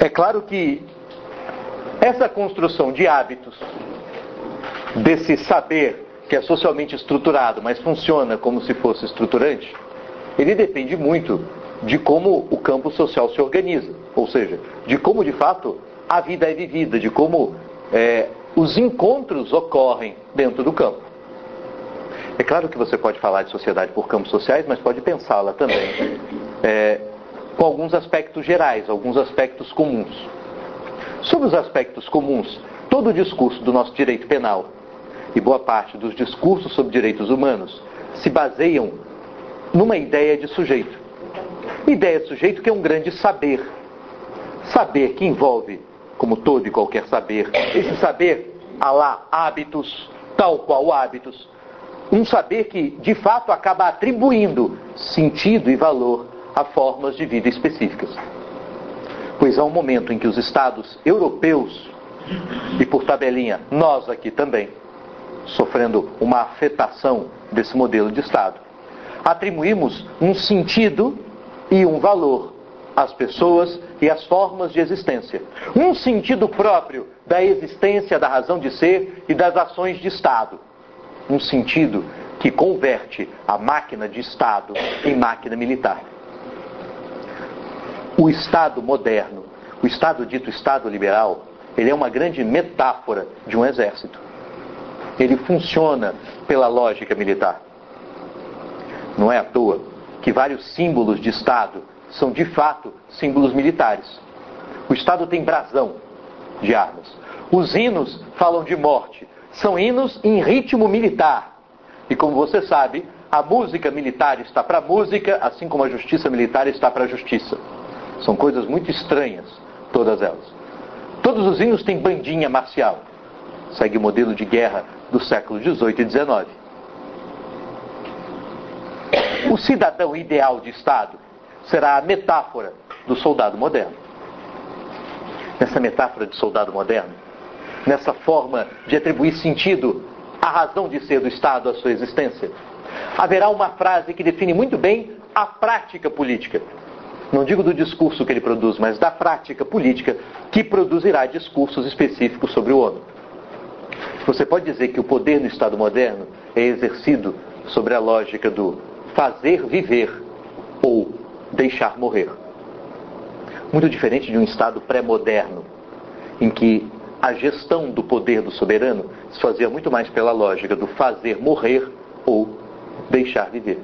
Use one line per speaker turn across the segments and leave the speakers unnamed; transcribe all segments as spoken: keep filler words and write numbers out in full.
É claro que essa construção de hábitos, desse saber que é socialmente estruturado, mas funciona como se fosse estruturante, ele depende muito de como o campo social se organiza, ou seja, de como de fato a vida é vivida, de como é, os encontros ocorrem dentro do campo. É claro que você pode falar de sociedade por campos sociais, mas pode pensá-la também é, com alguns aspectos gerais, alguns aspectos comuns. Sobre os aspectos comuns, todo o discurso do nosso direito penal e boa parte dos discursos sobre direitos humanos se baseiam numa ideia de sujeito. Ideia de sujeito que é um grande saber. Saber que envolve, como todo e qualquer saber, esse saber, há lá, hábitos, tal qual hábitos. Um saber que, de fato, acaba atribuindo sentido e valor a formas de vida específicas. Pois há um momento em que os estados europeus, e por tabelinha, nós aqui também, sofrendo uma afetação desse modelo de estado, atribuímos um sentido e um valor às pessoas e às formas de existência. Um sentido próprio da existência, da razão de ser e das ações de Estado. Um sentido que converte a máquina de Estado em máquina militar. O Estado moderno, o Estado dito Estado liberal, ele é uma grande metáfora de um exército. Ele funciona pela lógica militar. Não é à toa que vários símbolos de Estado são de fato símbolos militares. O Estado tem brasão de armas. Os hinos falam de morte. São hinos em ritmo militar. E como você sabe, a música militar está para a música, assim como a justiça militar está para a justiça. São coisas muito estranhas, todas elas. Todos os hinos têm bandinha marcial. Segue o modelo de guerra do século dezoito e dezenove. O cidadão ideal de Estado será a metáfora do soldado moderno. Nessa metáfora de soldado moderno, nessa forma de atribuir sentido à razão de ser do Estado, à sua existência, haverá uma frase que define muito bem a prática política. Não digo do discurso que ele produz, mas da prática política que produzirá discursos específicos sobre o homem. Você pode dizer que o poder no Estado moderno é exercido sobre a lógica do fazer viver ou deixar morrer. Muito diferente de um Estado pré-moderno, em que a gestão do poder do soberano se fazia muito mais pela lógica do fazer morrer ou deixar viver.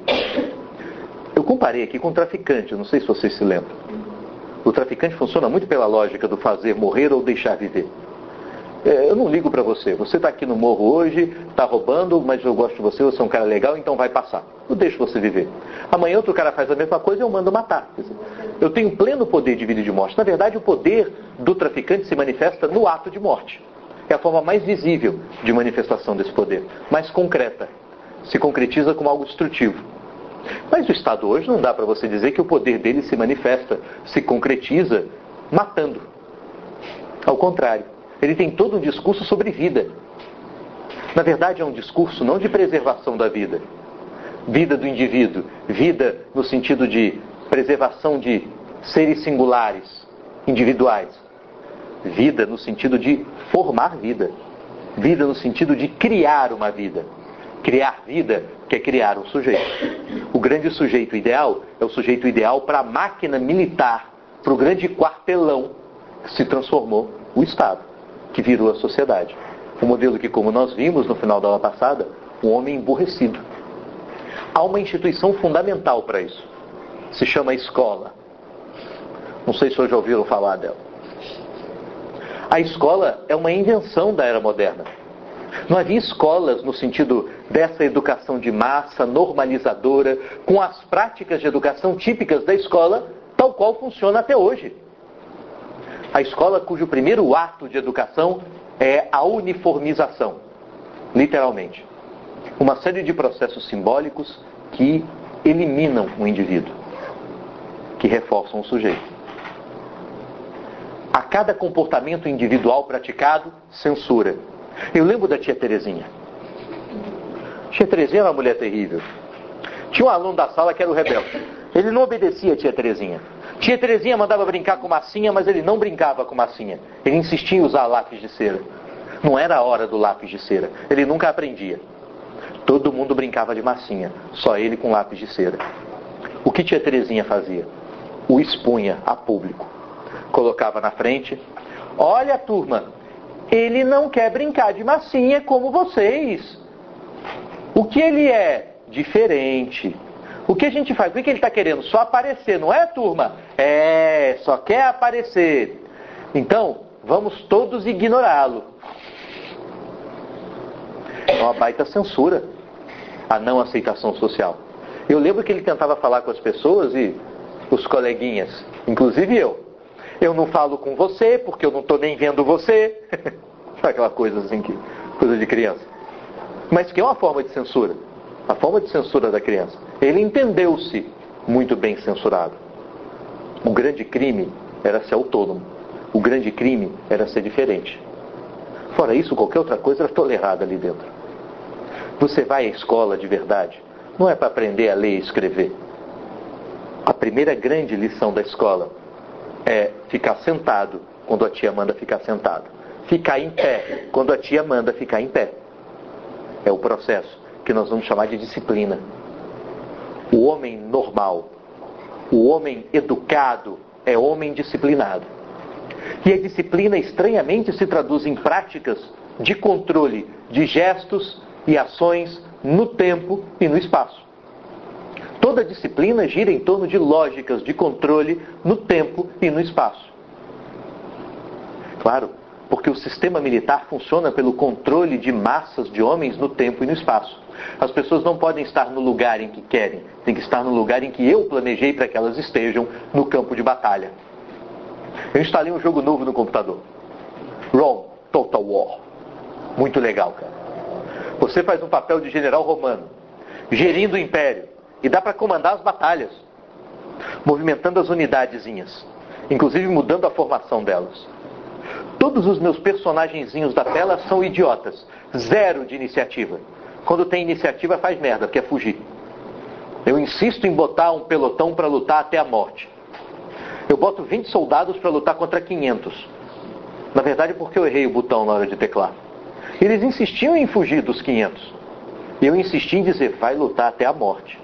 Eu comparei aqui com o traficante, eu não sei se vocês se lembram. O traficante funciona muito pela lógica do fazer morrer ou deixar viver. É, eu não ligo pra você, você está aqui no morro hoje, está roubando, mas eu gosto de você, você é um cara legal, então vai passar. Eu deixo você viver. Amanhã outro cara faz a mesma coisa e eu mando matar. Quer dizer, eu tenho pleno poder de vida e de morte. Na verdade, o poder do traficante se manifesta no ato de morte. É a forma mais visível de manifestação desse poder, mais concreta. Se concretiza como algo destrutivo. Mas o Estado hoje não dá para você dizer que o poder dele se manifesta, se concretiza matando. Ao contrário, ele tem todo um discurso sobre vida. Na verdade, é um discurso não de preservação da vida, vida do indivíduo, vida no sentido de preservação de seres singulares, individuais. Vida no sentido de formar vida. Vida no sentido de criar uma vida. Criar vida quer criar um sujeito. O grande sujeito ideal é o sujeito ideal para a máquina militar, para o grande quartelão que se transformou o Estado, que virou a sociedade. Um modelo que, como nós vimos no final da aula passada, um homem emburrecido. Há uma instituição fundamental para isso. Se chama escola. Não sei se vocês já ouviram falar dela. A escola é uma invenção da era moderna. Não havia escolas no sentido dessa educação de massa, normalizadora, com as práticas de educação típicas da escola, tal qual funciona até hoje. A escola cujo primeiro ato de educação é a uniformização, literalmente. Uma série de processos simbólicos que eliminam o indivíduo, que reforçam o sujeito. A cada comportamento individual praticado, censura. Eu lembro da tia Terezinha. Tia Terezinha era uma mulher terrível. Tinha um aluno da sala que era o rebelde. Ele não obedecia a tia Terezinha. Tia Terezinha mandava brincar com massinha, mas ele não brincava com massinha. Ele insistia em usar lápis de cera. Não era a hora do lápis de cera. Ele nunca aprendia. Todo mundo brincava de massinha, só ele com lápis de cera. O que tia Terezinha fazia? O expunha a público. Colocava na frente. Olha, turma, ele não quer brincar de massinha como vocês. O que ele é? Diferente. O que a gente faz? O que ele está querendo? Só aparecer, não é, turma? É, só quer aparecer. Então, vamos todos ignorá-lo. É uma baita censura, a não aceitação social. Eu lembro que ele tentava falar com as pessoas e os coleguinhas, inclusive eu. Eu não falo com você porque eu não estou nem vendo você. Aquela coisa assim, que, coisa de criança. Mas que é uma forma de censura. A forma de censura da criança. Ele entendeu-se muito bem censurado. O grande crime era ser autônomo. O grande crime era ser diferente. Fora isso, qualquer outra coisa era tolerada ali dentro. Você vai à escola de verdade, não é para aprender a ler e escrever. A primeira grande lição da escola é ficar sentado quando a tia manda ficar sentado. Ficar em pé quando a tia manda ficar em pé. É o processo que nós vamos chamar de disciplina. O homem normal, o homem educado, é homem disciplinado. E a disciplina, estranhamente, se traduz em práticas de controle de gestos e ações no tempo e no espaço. Toda disciplina gira em torno de lógicas de controle no tempo e no espaço. Claro, porque o sistema militar funciona pelo controle de massas de homens no tempo e no espaço. As pessoas não podem estar no lugar em que querem, tem que estar no lugar em que eu planejei para que elas estejam no campo de batalha. Eu instalei um jogo novo no computador. Rome, Total War. Muito legal, cara. Você faz um papel de general romano, gerindo o império, e dá para comandar as batalhas, movimentando as unidadezinhas, inclusive mudando a formação delas. Todos os meus personagenzinhos da tela são idiotas, zero de iniciativa. Quando tem iniciativa faz merda, porque é fugir. Eu insisto em botar um pelotão para lutar até a morte. Eu boto vinte soldados para lutar contra quinhentos. Na verdade, porque eu errei o botão na hora de teclar. Eles insistiam em fugir dos quinhentos. E eu insisti em dizer, vai lutar até a morte.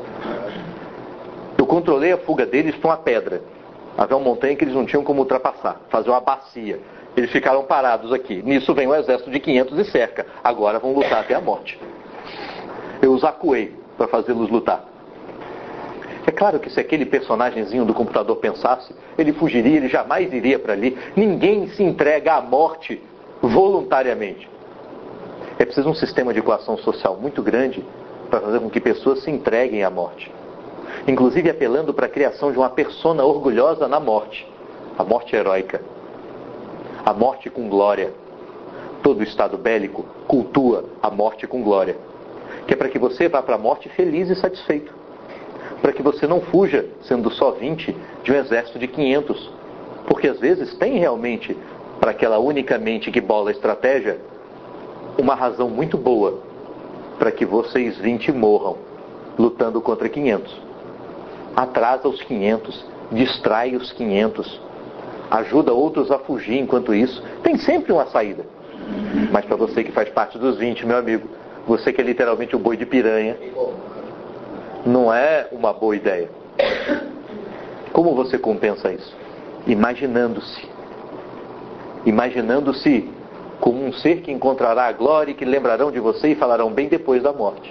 Eu controlei a fuga deles para uma pedra. Havia uma montanha que eles não tinham como ultrapassar, fazer uma bacia. Eles ficaram parados aqui. Nisso vem um exército de quinhentos e cerca. Agora vão lutar até a morte. Eu os acuei para fazê-los lutar. É claro que se aquele personagemzinho do computador pensasse, ele fugiria, ele jamais iria para ali. Ninguém se entrega à morte voluntariamente. É preciso um sistema de coação social muito grande para fazer com que pessoas se entreguem à morte. Inclusive apelando para a criação de uma persona orgulhosa na morte. A morte heróica. A morte com glória. Todo Estado bélico cultua a morte com glória. Que é para que você vá para a morte feliz e satisfeito. Para que você não fuja, sendo só vinte, de um exército de quinhentos. Porque às vezes tem realmente, para aquela única mente que bola a estratégia, uma razão muito boa para que vocês vinte morram lutando contra quinhentos. Atrasa os quinhentos, distrai os quinhentos, ajuda outros a fugir enquanto isso. Tem sempre uma saída. Mas para você que faz parte dos vinte, meu amigo, você que é literalmente o boi de piranha, não é uma boa ideia. Como você compensa isso? Imaginando-se. Imaginando-se como um ser que encontrará a glória e que lembrarão de você e falarão bem depois da morte.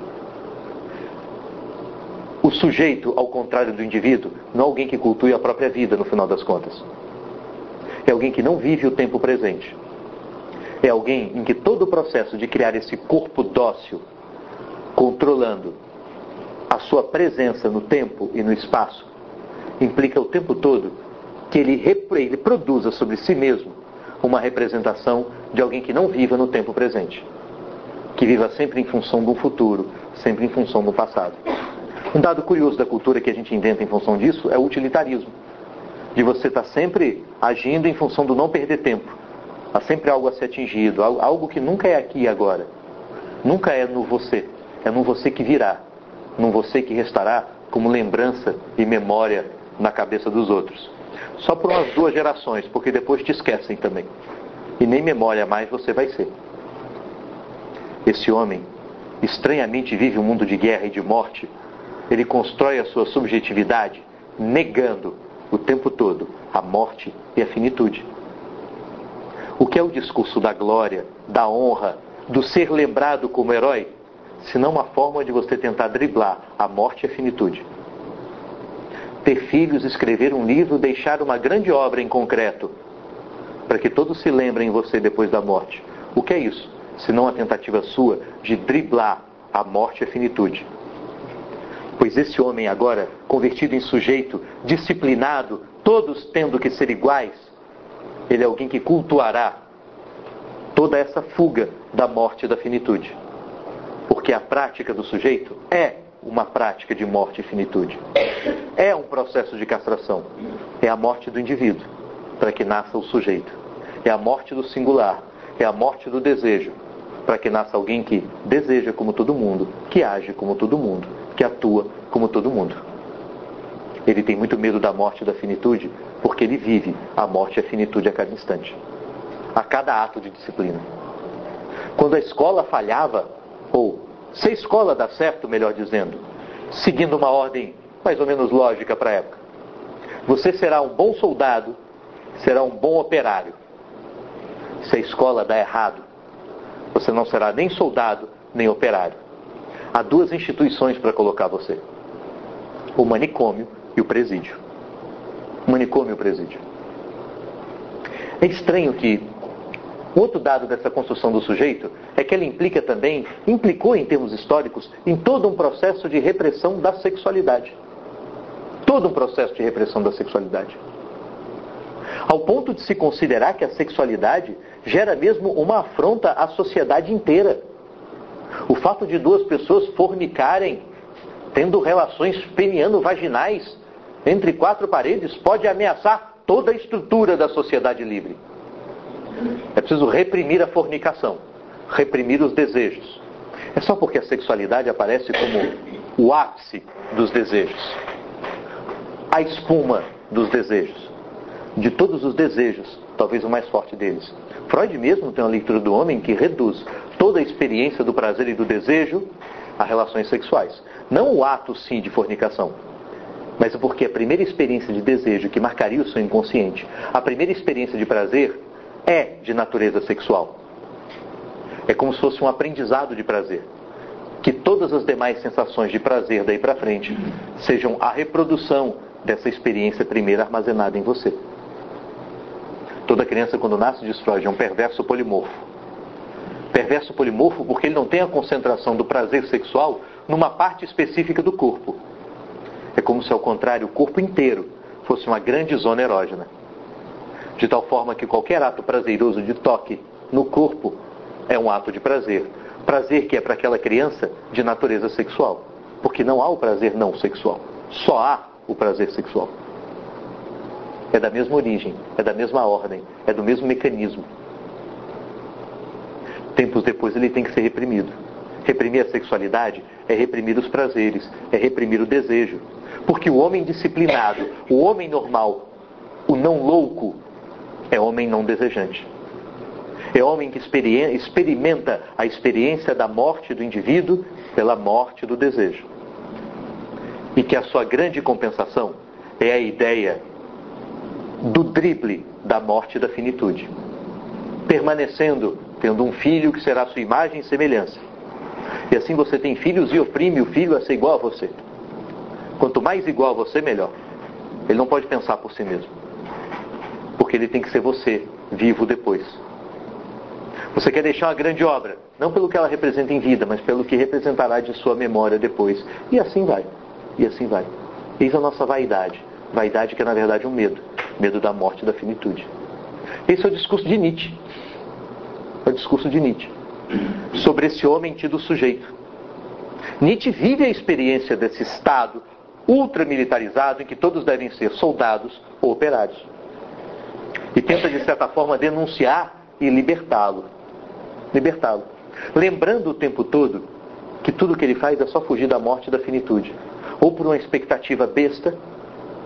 O sujeito, ao contrário do indivíduo, não é alguém que cultue a própria vida, no final das contas. É alguém que não vive o tempo presente. É alguém em que todo o processo de criar esse corpo dócil, controlando a sua presença no tempo e no espaço, implica o tempo todo que ele, repre- ele produza sobre si mesmo uma representação de alguém que não viva no tempo presente. Que viva sempre em função do futuro, sempre em função do passado. Um dado curioso da cultura que a gente inventa em função disso é o utilitarismo. De você estar sempre agindo em função do não perder tempo. Há sempre algo a ser atingido, algo que nunca é aqui e agora. Nunca é no você, é no você que virá. Num você que restará como lembrança e memória na cabeça dos outros. Só por umas duas gerações, porque depois te esquecem também. E nem memória mais você vai ser. Esse homem, estranhamente, vive um mundo de guerra e de morte. Ele constrói a sua subjetividade negando o tempo todo a morte e a finitude. O que é o discurso da glória, da honra, do ser lembrado como herói, senão uma forma de você tentar driblar a morte e a finitude? Ter filhos, escrever um livro, deixar uma grande obra em concreto, para que todos se lembrem de você depois da morte. O que é isso? Senão a tentativa sua de driblar a morte e a finitude. Pois esse homem agora, convertido em sujeito, disciplinado, todos tendo que ser iguais, ele é alguém que cultuará toda essa fuga da morte e da finitude. Porque a prática do sujeito é uma prática de morte e finitude. É um processo de castração. É a morte do indivíduo, para que nasça o sujeito. É a morte do singular. É a morte do desejo, para que nasça alguém que deseja como todo mundo, que age como todo mundo, que atua como todo mundo. Ele tem muito medo da morte e da finitude, porque ele vive a morte e a finitude a cada instante, a cada ato de disciplina. Quando a escola falhava, ou se a escola dá certo, melhor dizendo, seguindo uma ordem mais ou menos lógica para a época, você será um bom soldado, será um bom operário. Se a escola dá errado, você não será nem soldado, nem operário. Há duas instituições para colocar você: o manicômio e o presídio. O manicômio e o presídio. É estranho que outro dado dessa construção do sujeito é que ela implica também, implicou em termos históricos, em todo um processo de repressão da sexualidade. Todo um processo de repressão da sexualidade. Ao ponto de se considerar que a sexualidade gera mesmo uma afronta à sociedade inteira. O fato de duas pessoas fornicarem, tendo relações peniano-vaginais entre quatro paredes, pode ameaçar toda a estrutura da sociedade livre. É preciso reprimir a fornicação, reprimir os desejos. É só porque a sexualidade aparece como o ápice dos desejos, a espuma dos desejos, de todos os desejos, talvez o mais forte deles. Freud mesmo tem uma leitura do homem que reduz toda a experiência do prazer e do desejo a relações sexuais. Não o ato, sim, de fornicação, mas porque a primeira experiência de desejo que marcaria o seu inconsciente, a primeira experiência de prazer, é de natureza sexual. É como se fosse um aprendizado de prazer. Que todas as demais sensações de prazer daí para frente sejam a reprodução dessa experiência primeira armazenada em você. Toda criança, quando nasce, diz Freud, é um perverso polimorfo. Perverso polimorfo porque ele não tem a concentração do prazer sexual numa parte específica do corpo. É como se, ao contrário, o corpo inteiro fosse uma grande zona erógena. De tal forma que qualquer ato prazeroso de toque no corpo é um ato de prazer. Prazer que é para aquela criança de natureza sexual. Porque não há o prazer não sexual. Só há o prazer sexual. É da mesma origem, é da mesma ordem, é do mesmo mecanismo. Tempos depois ele tem que ser reprimido. Reprimir a sexualidade é reprimir os prazeres, é reprimir o desejo. Porque o homem disciplinado, o homem normal, o não louco, é homem não desejante. É homem que experimenta a experiência da morte do indivíduo pela morte do desejo. E que a sua grande compensação é a ideia do drible da morte e da finitude. Permanecendo, tendo um filho que será a sua imagem e semelhança. E assim você tem filhos e oprime o filho a ser igual a você. Quanto mais igual a você, melhor. Ele não pode pensar por si mesmo. Porque ele tem que ser você, vivo depois. Você quer deixar uma grande obra, não pelo que ela representa em vida, mas pelo que representará de sua memória depois. E assim vai. E assim vai. Eis a nossa vaidade. Vaidade que é, na verdade, um medo. Medo da morte e da finitude. Esse é o discurso de Nietzsche. É o discurso de Nietzsche. Sobre esse homem tido sujeito. Nietzsche vive a experiência desse Estado ultramilitarizado em que todos devem ser soldados ou operários. E tenta, de certa forma, denunciar e libertá-lo. Libertá-lo. Lembrando o tempo todo que tudo que ele faz é só fugir da morte e da finitude. Ou por uma expectativa besta,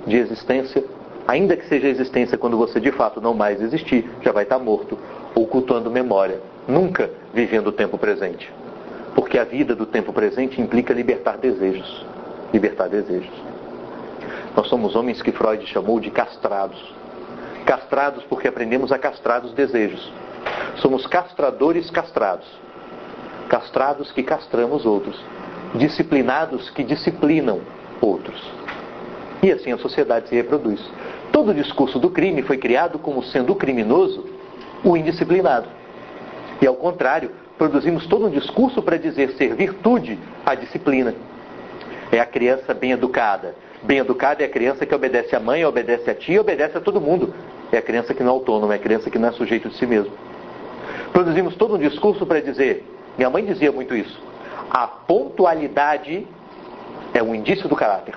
de existência, ainda que seja existência quando você de fato não mais existir, já vai estar morto, ou cultuando memória, nunca vivendo o tempo presente. Porque a vida do tempo presente implica libertar desejos. Libertar desejos. Nós somos homens que Freud chamou de castrados. Castrados porque aprendemos a castrar os desejos. Somos castradores castrados. Castrados que castramos outros. Disciplinados que disciplinam outros. E assim a sociedade se reproduz. Todo o discurso do crime foi criado como sendo o criminoso o indisciplinado. E ao contrário, produzimos todo um discurso para dizer ser virtude a disciplina. É a criança bem educada. Bem educada é a criança que obedece à mãe, obedece à tia, obedece a todo mundo. É a criança que não é autônoma, é a criança que não é sujeito de si mesmo. Produzimos todo um discurso para dizer, minha mãe dizia muito isso, a pontualidade é um indício do caráter.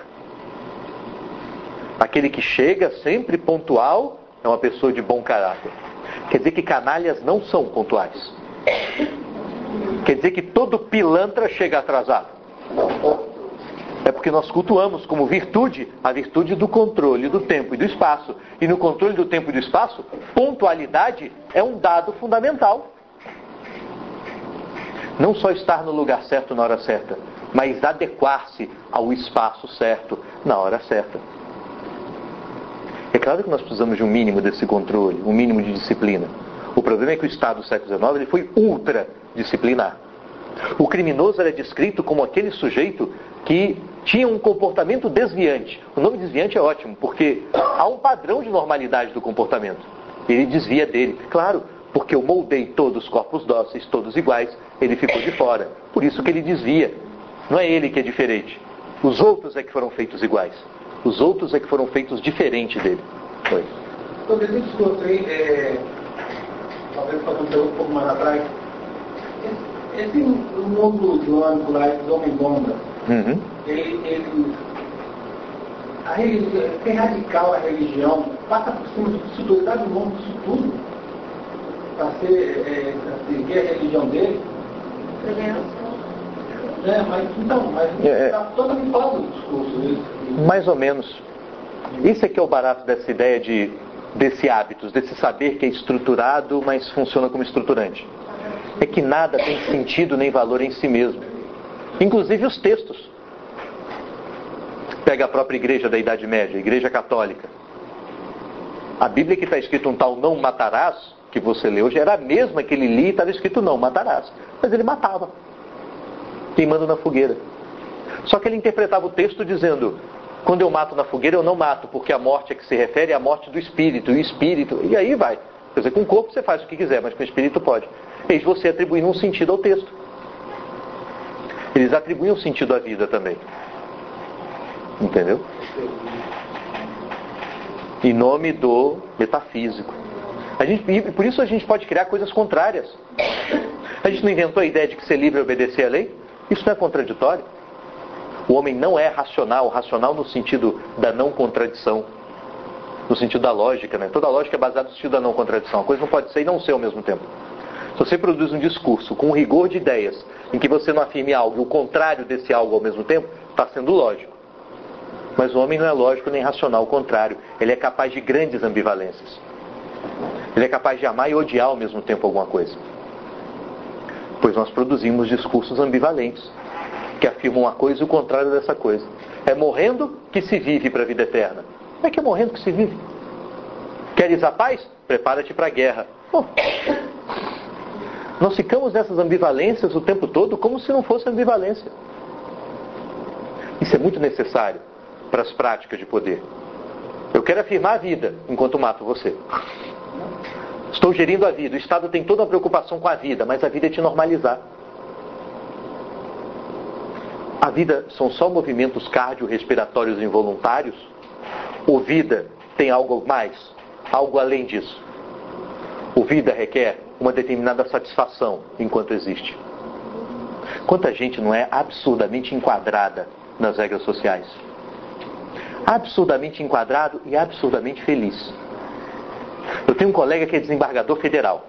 Aquele que chega sempre pontual é uma pessoa de bom caráter. Quer dizer que canalhas não são pontuais. Quer dizer que todo pilantra chega atrasado. É porque nós cultuamos como virtude a virtude do controle do tempo e do espaço. E no controle do tempo e do espaço, pontualidade é um dado fundamental. Não só estar no lugar certo na hora certa, mas adequar-se ao espaço certo na hora certa. É claro que nós precisamos de um mínimo desse controle, um mínimo de disciplina. O problema é que o Estado do século dezenove ele foi ultra disciplinar. O criminoso era descrito como aquele sujeito que tinha um comportamento desviante. O nome desviante é ótimo, porque há um padrão de normalidade do comportamento. Ele desvia dele. Claro, porque eu moldei todos os corpos dóceis, todos iguais, ele ficou de fora. Por isso que ele desvia. Não é ele que é diferente. Os outros é que foram feitos iguais. Os outros é que foram feitos diferente dele. Foi.
Então, esse discurso aí, é... talvez para contar um pouco mais atrás, esse mundo islâmico lá, esse homem-bomba,
uhum.
ele, ele, a religião, é radical a religião, passa por cima de totalidade do mundo, disso tudo, para ser, é, para seguir a religião dele. É, mas então, mas
é,
está totalmente fora do discurso isso.
Mais ou menos. Isso é que é o barato dessa ideia de, desse hábitos, desse saber que é estruturado, mas funciona como estruturante. É que nada tem sentido nem valor em si mesmo. Inclusive os textos. Pega a própria igreja da Idade Média, a igreja católica. A Bíblia que está escrito um tal não matarás, que você lê hoje, era a mesma que ele lia e estava escrito não matarás. Mas ele matava, queimando na fogueira. Só que ele interpretava o texto dizendo, quando eu mato na fogueira eu não mato, porque a morte a que se refere é a morte do espírito, e o espírito, e aí vai. Quer dizer, com o corpo você faz o que quiser, mas com o espírito pode. Eis você atribuindo um sentido ao texto. Eles atribuem um sentido à vida também. Entendeu? Em nome do metafísico. A gente, e por isso a gente pode criar coisas contrárias. A gente não inventou a ideia de que ser livre é obedecer à lei? Isso não é contraditório? O homem não é racional, racional no sentido da não contradição. No sentido da lógica, né? Toda lógica é baseada no sentido da não contradição. A coisa não pode ser e não ser ao mesmo tempo. Se você produz um discurso com um rigor de ideias, em que você não afirme algo e o contrário desse algo ao mesmo tempo, está sendo lógico. Mas o homem não é lógico nem racional, ao contrário. Ele é capaz de grandes ambivalências. Ele é capaz de amar e odiar ao mesmo tempo alguma coisa. Pois nós produzimos discursos ambivalentes, que afirmam uma coisa e o contrário dessa coisa. É morrendo que se vive para a vida eterna. Como é que é morrendo que se vive? Queres a paz? Prepara-te para a guerra. Bom, nós ficamos nessas ambivalências o tempo todo como se não fosse ambivalência. Isso é muito necessário para as práticas de poder. Eu quero afirmar a vida enquanto mato você. Estou gerindo a vida. O Estado tem toda uma preocupação com a vida, mas a vida é te normalizar. A vida são só movimentos cardiorrespiratórios involuntários? Ou vida tem algo mais? Algo além disso? Ou vida requer uma determinada satisfação enquanto existe? Quanta gente não é absurdamente enquadrada nas regras sociais? Absurdamente enquadrado e absurdamente feliz. Eu tenho um colega que é desembargador federal.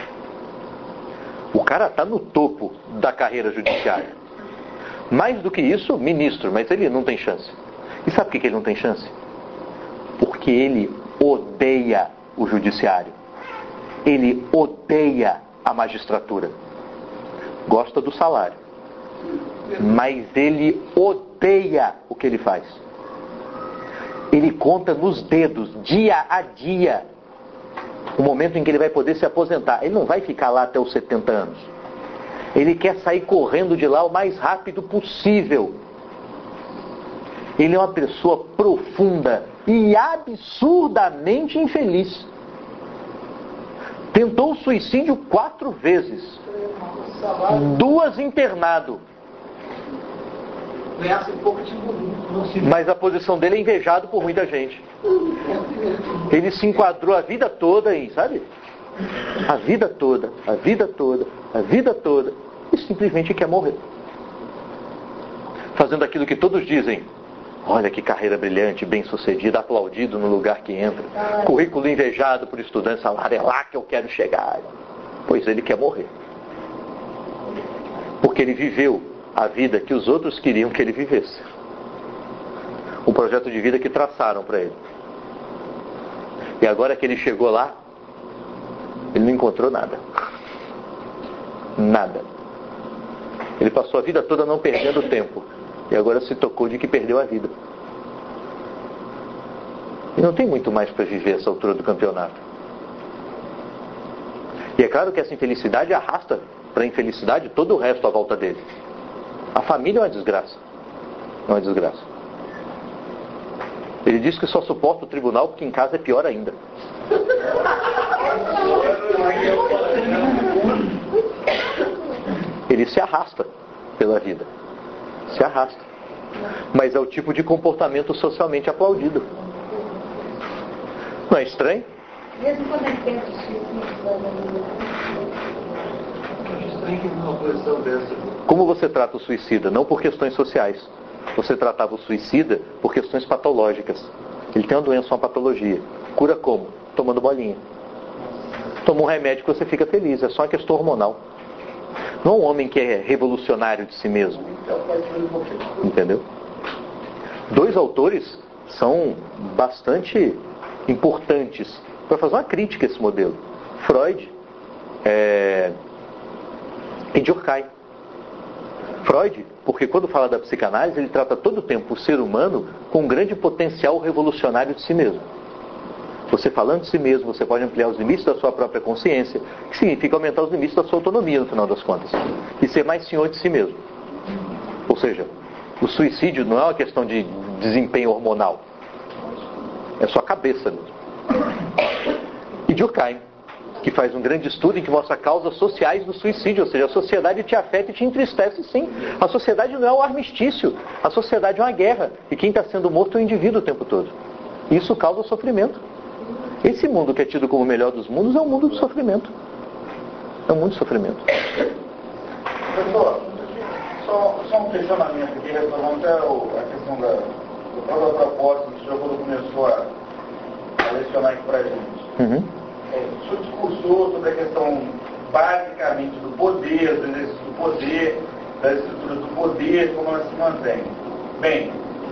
O cara está no topo da carreira judiciária. Mais do que isso, ministro, mas ele não tem chance. E sabe por que ele não tem chance? Porque ele odeia o judiciário. Ele odeia a magistratura. Gosta do salário. Mas ele odeia o que ele faz. Ele conta nos dedos, dia a dia, o momento em que ele vai poder se aposentar. Ele não vai ficar lá até os setenta anos. Ele quer sair correndo de lá o mais rápido possível. Ele é uma pessoa profunda e absurdamente infeliz. Tentou o suicídio quatro vezes. Duas internado. Mas a posição dele é invejado por muita gente. Ele se enquadrou a vida toda em, sabe? A vida toda, a vida toda, a vida toda. E simplesmente quer morrer. Fazendo aquilo que todos dizem. Olha que carreira brilhante, bem sucedida, aplaudido no lugar que entra. Currículo invejado por estudantes, salário, é lá que eu quero chegar. Pois ele quer morrer. Porque ele viveu a vida que os outros queriam que ele vivesse. O projeto de vida que traçaram para ele. E agora que ele chegou lá, ele não encontrou nada. Nada. Ele passou a vida toda não perdendo tempo. E agora se tocou de que perdeu a vida. E não tem muito mais para viver essa altura do campeonato. E é claro que essa infelicidade arrasta para a infelicidade todo o resto à volta dele. A família é uma desgraça. É uma desgraça. Ele diz que só suporta o tribunal porque em casa é pior ainda. Ele se arrasta pela vida. Se arrasta. Mas é o tipo de comportamento socialmente aplaudido. Não é estranho?
Mesmo quando é perto de estranho que uma posição dessa.
Como você trata o suicida? Não por questões sociais. Você tratava o suicida por questões patológicas. Ele tem uma doença, uma patologia. Cura como? Tomando bolinha. Toma um remédio que você fica feliz. É só uma questão hormonal. Não é um homem que é revolucionário de si mesmo. Entendeu? Dois autores são bastante importantes para fazer uma crítica a esse modelo. Freud é... e Durkheim. Freud, porque quando fala da psicanálise, ele trata todo o tempo o ser humano com um grande potencial revolucionário de si mesmo. Você falando de si mesmo, você pode ampliar os limites da sua própria consciência, que significa aumentar os limites da sua autonomia, no final das contas, e ser mais senhor de si mesmo. Ou seja, o suicídio não é uma questão de desempenho hormonal, é sua cabeça mesmo. E Durkheim, que faz um grande estudo em que mostra causas sociais do suicídio, ou seja, a sociedade te afeta e te entristece, sim. A sociedade não é um armistício, a sociedade é uma guerra, e quem está sendo morto é o indivíduo o tempo todo. Isso causa sofrimento. Esse mundo que é tido como o melhor dos mundos é um mundo de sofrimento. É um mundo de sofrimento.
Professor, só, só um questionamento aqui, retomando até o, a questão da, da própria proposta que o senhor quando começou a, a lecionar aqui para a gente.
Uhum.
É, o senhor discursou sobre a questão basicamente do poder, do exercício do poder, das estruturas do poder, como ela se mantém. Bem,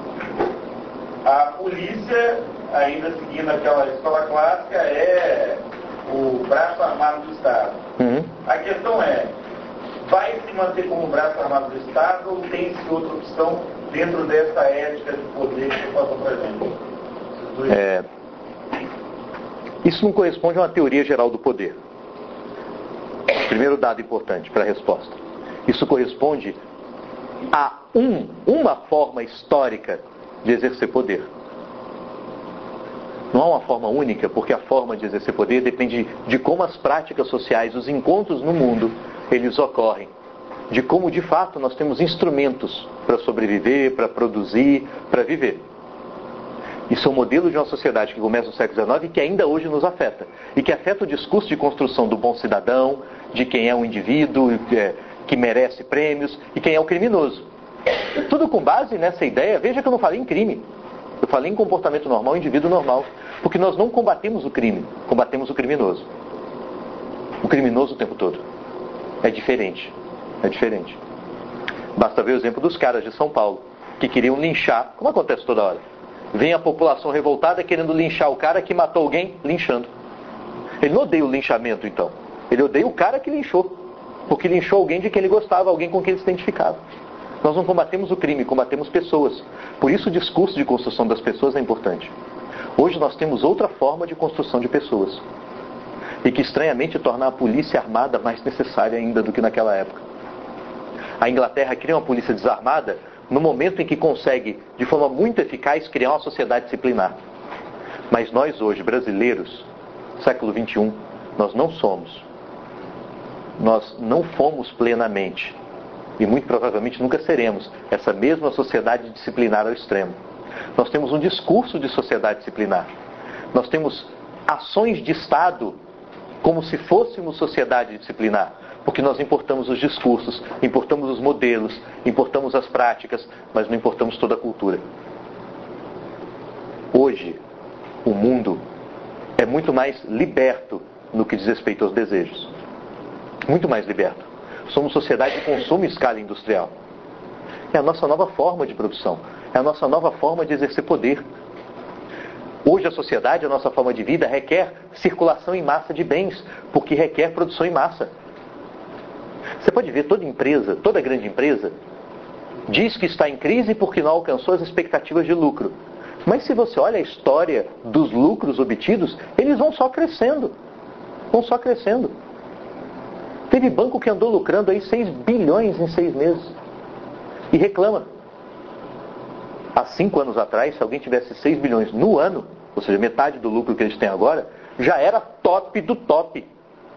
a polícia, ainda seguindo aquela escola clássica, é o braço armado do Estado.
Uhum. A
questão é, vai se manter como braço armado do Estado ou tem-se outra opção dentro dessa ética de poder que você passou para a gente?
É, isso não corresponde a uma teoria geral do poder. Primeiro dado importante para a resposta. Isso corresponde a um, uma forma histórica de exercer poder. Não há uma forma única, porque a forma de exercer poder depende de como as práticas sociais, os encontros no mundo, eles ocorrem. De como, de fato, nós temos instrumentos para sobreviver, para produzir, para viver. Isso é um modelo de uma sociedade que começa no século dezenove e que ainda hoje nos afeta. E que afeta o discurso de construção do bom cidadão, de quem é um indivíduo que merece prêmios e quem é o criminoso. Tudo com base nessa ideia. Veja que eu não falei em crime. Eu falei em comportamento normal, indivíduo normal. Porque nós não combatemos o crime, combatemos o criminoso. O criminoso o tempo todo. É diferente. É diferente. Basta ver o exemplo dos caras de São Paulo, que queriam linchar, como acontece toda hora, Vem a população revoltada querendo linchar o cara que matou alguém, linchando. Ele não odeia o linchamento, então. Ele odeia o cara que linchou. Porque linchou alguém de quem ele gostava, alguém com quem ele se identificava. Nós não combatemos o crime, combatemos pessoas. Por isso o discurso de construção das pessoas é importante. Hoje nós temos outra forma de construção de pessoas. E que estranhamente torna a polícia armada mais necessária ainda do que naquela época. A Inglaterra cria uma polícia desarmada no momento em que consegue, de forma muito eficaz, criar uma sociedade disciplinar. Mas nós hoje, brasileiros, século vinte e um, nós não somos. Nós não fomos plenamente, e muito provavelmente nunca seremos, essa mesma sociedade disciplinar ao extremo. Nós temos um discurso de sociedade disciplinar. Nós temos ações de Estado como se fôssemos sociedade disciplinar. Porque nós importamos os discursos, importamos os modelos, importamos as práticas, mas não importamos toda a cultura. Hoje, o mundo é muito mais liberto no que diz respeito aos desejos. Muito mais liberto. Somos sociedade de consumo em escala industrial. É a nossa nova forma de produção. É a nossa nova forma de exercer poder. Hoje a sociedade, a nossa forma de vida, requer circulação em massa de bens, porque requer produção em massa. Você pode ver, toda empresa, toda grande empresa, diz que está em crise porque não alcançou as expectativas de lucro. Mas se você olha a história dos lucros obtidos, eles vão só crescendo. Vão só crescendo. Teve banco que andou lucrando aí seis bilhões em seis meses. E reclama. Há cinco anos atrás, se alguém tivesse seis bilhões no ano, ou seja, metade do lucro que eles têm agora, já era top do top.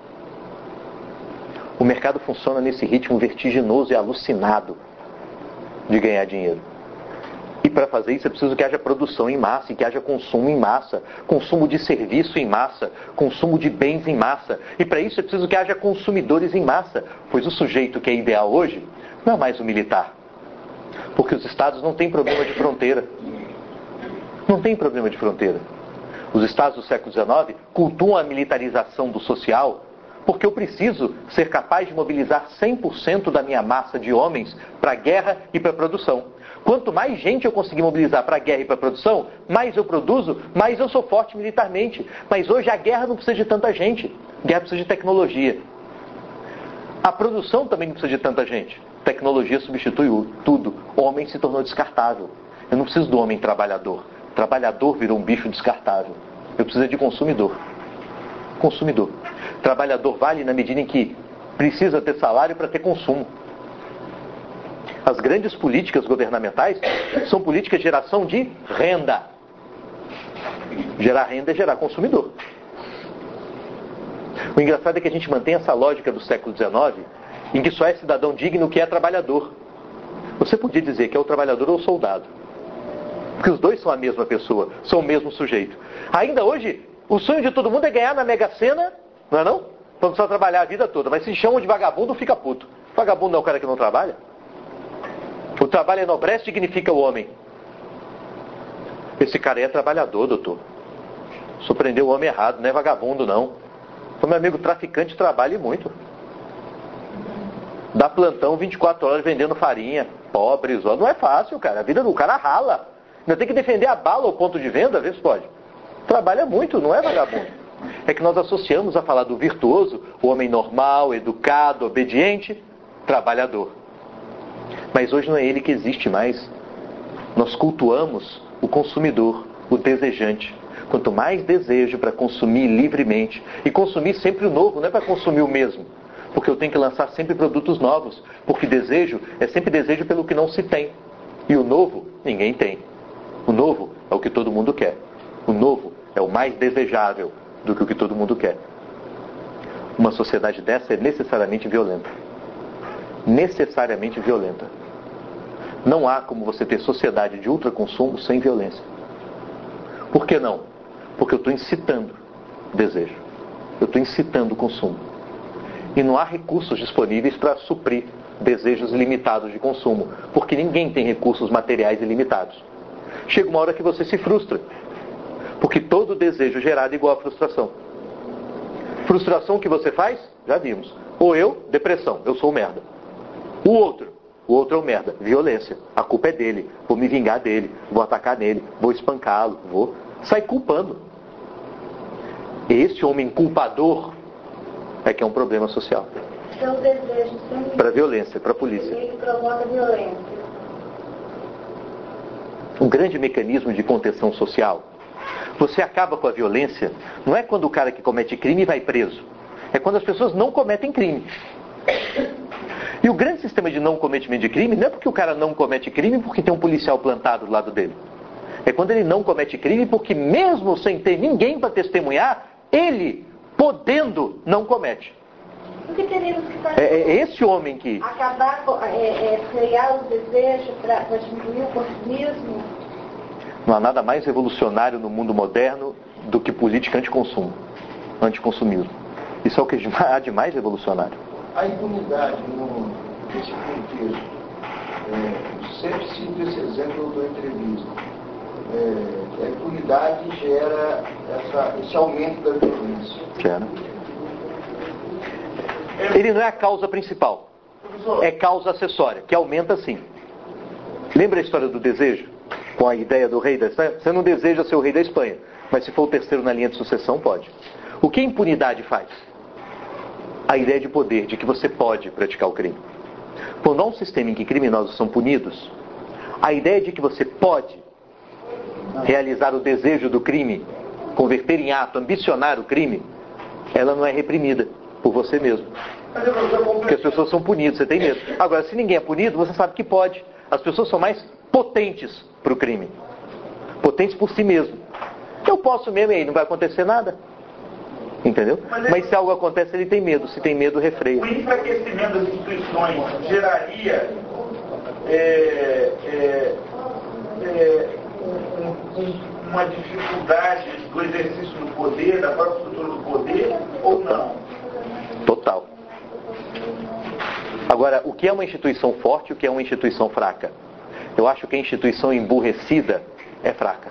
O mercado funciona nesse ritmo vertiginoso e alucinado de ganhar dinheiro. E para fazer isso é preciso que haja produção em massa e que haja consumo em massa, consumo de serviço em massa, consumo de bens em massa. E para isso é preciso que haja consumidores em massa, pois o sujeito que é ideal hoje não é mais o militar. Porque os estados não têm problema de fronteira. Não tem problema de fronteira. Os estados do século dezenove cultuam a militarização do social, porque eu preciso ser capaz de mobilizar cem por cento da minha massa de homens para a guerra e para a produção. Quanto mais gente eu conseguir mobilizar para a guerra e para a produção, mais eu produzo, mais eu sou forte militarmente. Mas hoje a guerra não precisa de tanta gente. A guerra precisa de tecnologia. A produção também não precisa de tanta gente. Tecnologia substitui tudo. O homem se tornou descartável. Eu não preciso do homem trabalhador. Trabalhador virou um bicho descartável. Eu preciso de consumidor. Consumidor. Trabalhador vale na medida em que precisa ter salário para ter consumo. As grandes políticas governamentais são políticas de geração de renda. Gerar renda é gerar consumidor. O engraçado é que a gente mantém essa lógica do século dezenove, em que só é cidadão digno que é trabalhador. Você podia dizer que é o trabalhador ou o soldado. Porque os dois são a mesma pessoa, são o mesmo sujeito. Ainda hoje, o sonho de todo mundo é ganhar na Mega Sena, não é não? Vamos só trabalhar a vida toda, mas se chamam de vagabundo, fica puto. Vagabundo não é o cara que não trabalha. O trabalho enobrece, dignifica o homem. Esse cara aí é trabalhador, doutor. Só prendeu o homem errado, não é vagabundo não. Então, meu amigo, traficante trabalha e muito. Dá plantão vinte e quatro horas vendendo farinha. Pobre, não é fácil, cara. A vida do cara rala. Ainda tem que defender a bala ao ponto de venda, vê se pode. Trabalha muito, não é vagabundo. É que nós associamos a falar do virtuoso, o homem normal, educado, obediente, trabalhador. Mas hoje não é ele que existe mais. Nós cultuamos o consumidor, o desejante. Quanto mais desejo para consumir livremente, e consumir sempre o novo, não é para consumir o mesmo. Porque eu tenho que lançar sempre produtos novos. Porque desejo é sempre desejo pelo que não se tem. E o novo, ninguém tem. O novo é o que todo mundo quer. O novo é o mais desejável do que o que todo mundo quer. Uma sociedade dessa é necessariamente violenta. Necessariamente violenta. Não há como você ter sociedade de ultraconsumo sem violência. Por que não? Porque eu estou incitando desejo. Eu estou incitando o consumo. E não há recursos disponíveis para suprir desejos ilimitados de consumo. Porque ninguém tem recursos materiais ilimitados. Chega uma hora que você se frustra. Porque todo desejo gerado é igual à frustração. Frustração que você faz? Já vimos. Ou eu, depressão, eu sou um merda. O outro, o outro é o merda. Violência. A culpa é dele. Vou me vingar dele. Vou atacar nele. Vou espancá-lo. Vou... Sai culpando. Esse homem culpador é que é um problema social.
Então, o desejo sempre...
Para a violência, para a polícia.
Ele provoca violência.
Um grande mecanismo de contenção social. Você acaba com a violência, não é quando o cara que comete crime vai preso. É quando as pessoas não cometem crime. E o grande sistema de não cometimento de crime não é porque o cara não comete crime porque tem um policial plantado do lado dele. É quando ele não comete crime porque mesmo sem ter ninguém para testemunhar, ele, podendo, não comete.
O que teríamos que fazer?
É, é esse homem que...
Acabar com, é, é, frear os desejos para diminuir o consumismo?
Não há nada mais revolucionário no mundo moderno do que política anticonsumo, anticonsumismo. Isso é o que há de mais revolucionário.
A impunidade no, nesse contexto, é, sempre cito esse exemplo, eu dou entrevista. É, a impunidade gera essa, esse aumento da violência.
Gera. Ele não é a causa principal. É causa acessória, que aumenta sim. Lembra a história do desejo? Com a ideia do rei da Espanha? Você não deseja ser o rei da Espanha, mas se for o terceiro na linha de sucessão, pode. O que a impunidade faz? A ideia de poder, de que você pode praticar o crime. Quando há um sistema em que criminosos são punidos, a ideia de que você pode realizar o desejo do crime, converter em ato, ambicionar o crime, ela não é reprimida por você mesmo. Porque as pessoas são punidas, você tem medo. Agora, se ninguém é punido, você sabe que pode. As pessoas são mais potentes para o crime. Potentes por si mesmo. Eu posso mesmo, e aí não vai acontecer nada. Entendeu? Mas, Mas se algo acontece, ele tem medo. Se tem medo, refreia.
O enfraquecimento das instituições geraria é, é, é, um, um, uma dificuldade do exercício do poder, da própria estrutura do poder, ou não?
Total. Agora, o que é uma instituição forte e o que é uma instituição fraca? Eu acho que a instituição emburrecida é fraca.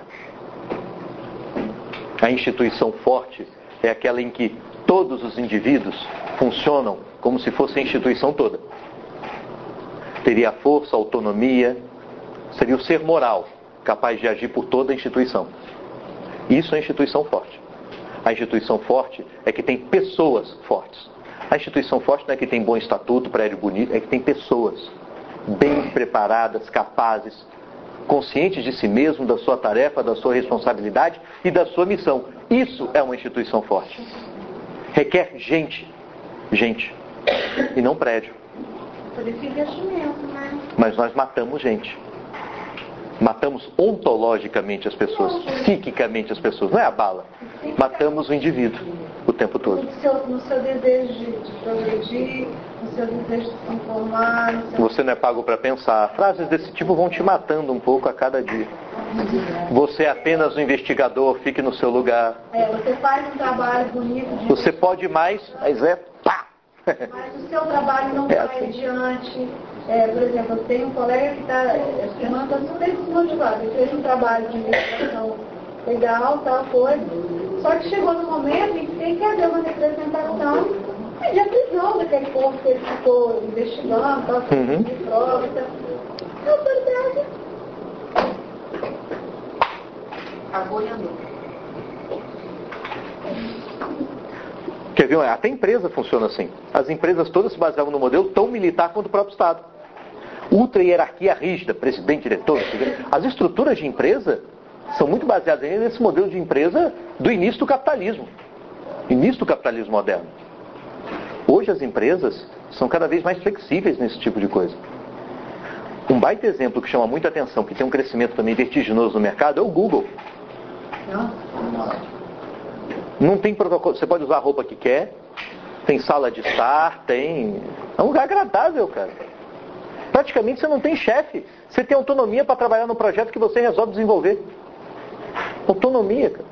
A instituição forte é aquela em que todos os indivíduos funcionam como se fosse a instituição toda. Teria força, autonomia, seria o ser moral, capaz de agir por toda a instituição. Isso é a instituição forte. A instituição forte é que tem pessoas fortes. A instituição forte não é que tem bom estatuto, prédio bonito, é que tem pessoas bem preparadas, capazes, conscientes de si mesmo, da sua tarefa, da sua responsabilidade e da sua missão. Isso é uma instituição forte. Requer gente, gente, e não prédio.
Por esse investimento, né?
Mas nós matamos gente. Matamos ontologicamente as pessoas, psiquicamente as pessoas, não é a bala. Matamos o indivíduo o tempo todo.
No seu, no seu desejo de, de progredir, no seu desejo de se informar, no seu...
Você não é pago para pensar. Frases desse tipo vão te matando um pouco a cada dia. Você é apenas um investigador, fique no seu lugar.
É, você faz um trabalho bonito de...
Você pode mais, mas é pá!
Mas o seu trabalho não
É
vai
assim.
adiante. É, por exemplo, eu tenho um colega que está, essa semana está super desmotivado. Ele fez um trabalho de investigação legal, tal coisa. Só que chegou no momento em que tem que haver uma representação de prisão daquele povo que ele ficou investigando, tal,
Uhum.
de prova e tal. A autoridade. Agoianou.
Quer ver? Até a empresa funciona assim. As empresas todas se baseavam no modelo tão militar quanto o próprio Estado. Ultra hierarquia rígida, presidente, diretor. As estruturas de empresa são muito baseadas nesse modelo de empresa do início do capitalismo. Início do capitalismo moderno. Hoje as empresas são cada vez mais flexíveis nesse tipo de coisa. Um baita exemplo que chama muita atenção, que tem um crescimento também vertiginoso no mercado, é o Google. Não tem protocolo, você pode usar a roupa que quer, tem sala de estar, tem... É um lugar agradável, cara. Praticamente você não tem chefe. Você tem autonomia para trabalhar no projeto que você resolve desenvolver. Autonomia, cara.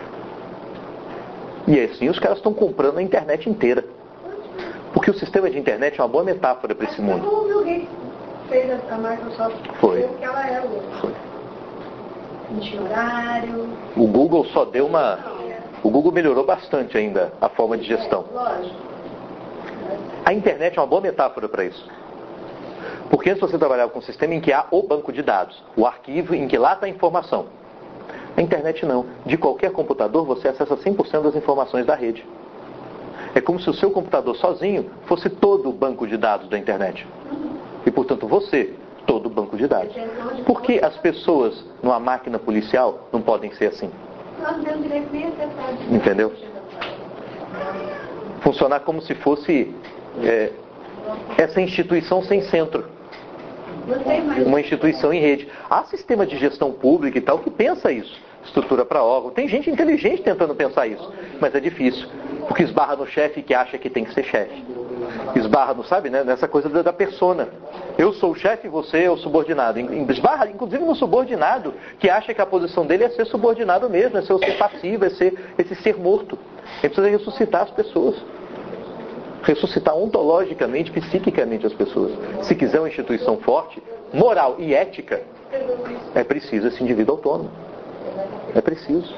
E assim os caras estão comprando a internet inteira. Porque o sistema de internet é uma boa metáfora para esse mundo.
O Bill Gates fez a Microsoft.
Foi.
O que ela era hoje.
Foi.
Não tinha horário.
O Google só deu uma... O Google melhorou bastante ainda a forma de gestão.
Lógico.
A internet é uma boa metáfora para isso. Porque antes você trabalhava com um sistema em que há o banco de dados, o arquivo em que lá está a informação. A internet não. De qualquer computador você acessa cem por cento das informações da rede. É como se o seu computador sozinho fosse todo o banco de dados da internet. E, portanto, você, todo o banco de dados. Por que as pessoas numa máquina policial não podem ser assim? Entendeu? Funcionar como se fosse é, essa instituição sem centro. Uma instituição em rede. Há sistema de gestão pública e tal que pensa isso. Estrutura para órgão. Tem gente inteligente tentando pensar isso. Mas é difícil. Porque esbarra no chefe que acha que tem que ser chefe. Esbarra, não sabe, né? Nessa coisa da, da persona. Eu sou o chefe e você é o subordinado. Esbarra, inclusive, no subordinado que acha que a posição dele é ser subordinado mesmo, é ser o ser passivo, é ser esse ser morto. Ele precisa ressuscitar as pessoas. Ressuscitar ontologicamente, psiquicamente as pessoas. Se quiser uma instituição forte, moral e ética, é preciso esse indivíduo autônomo. É preciso.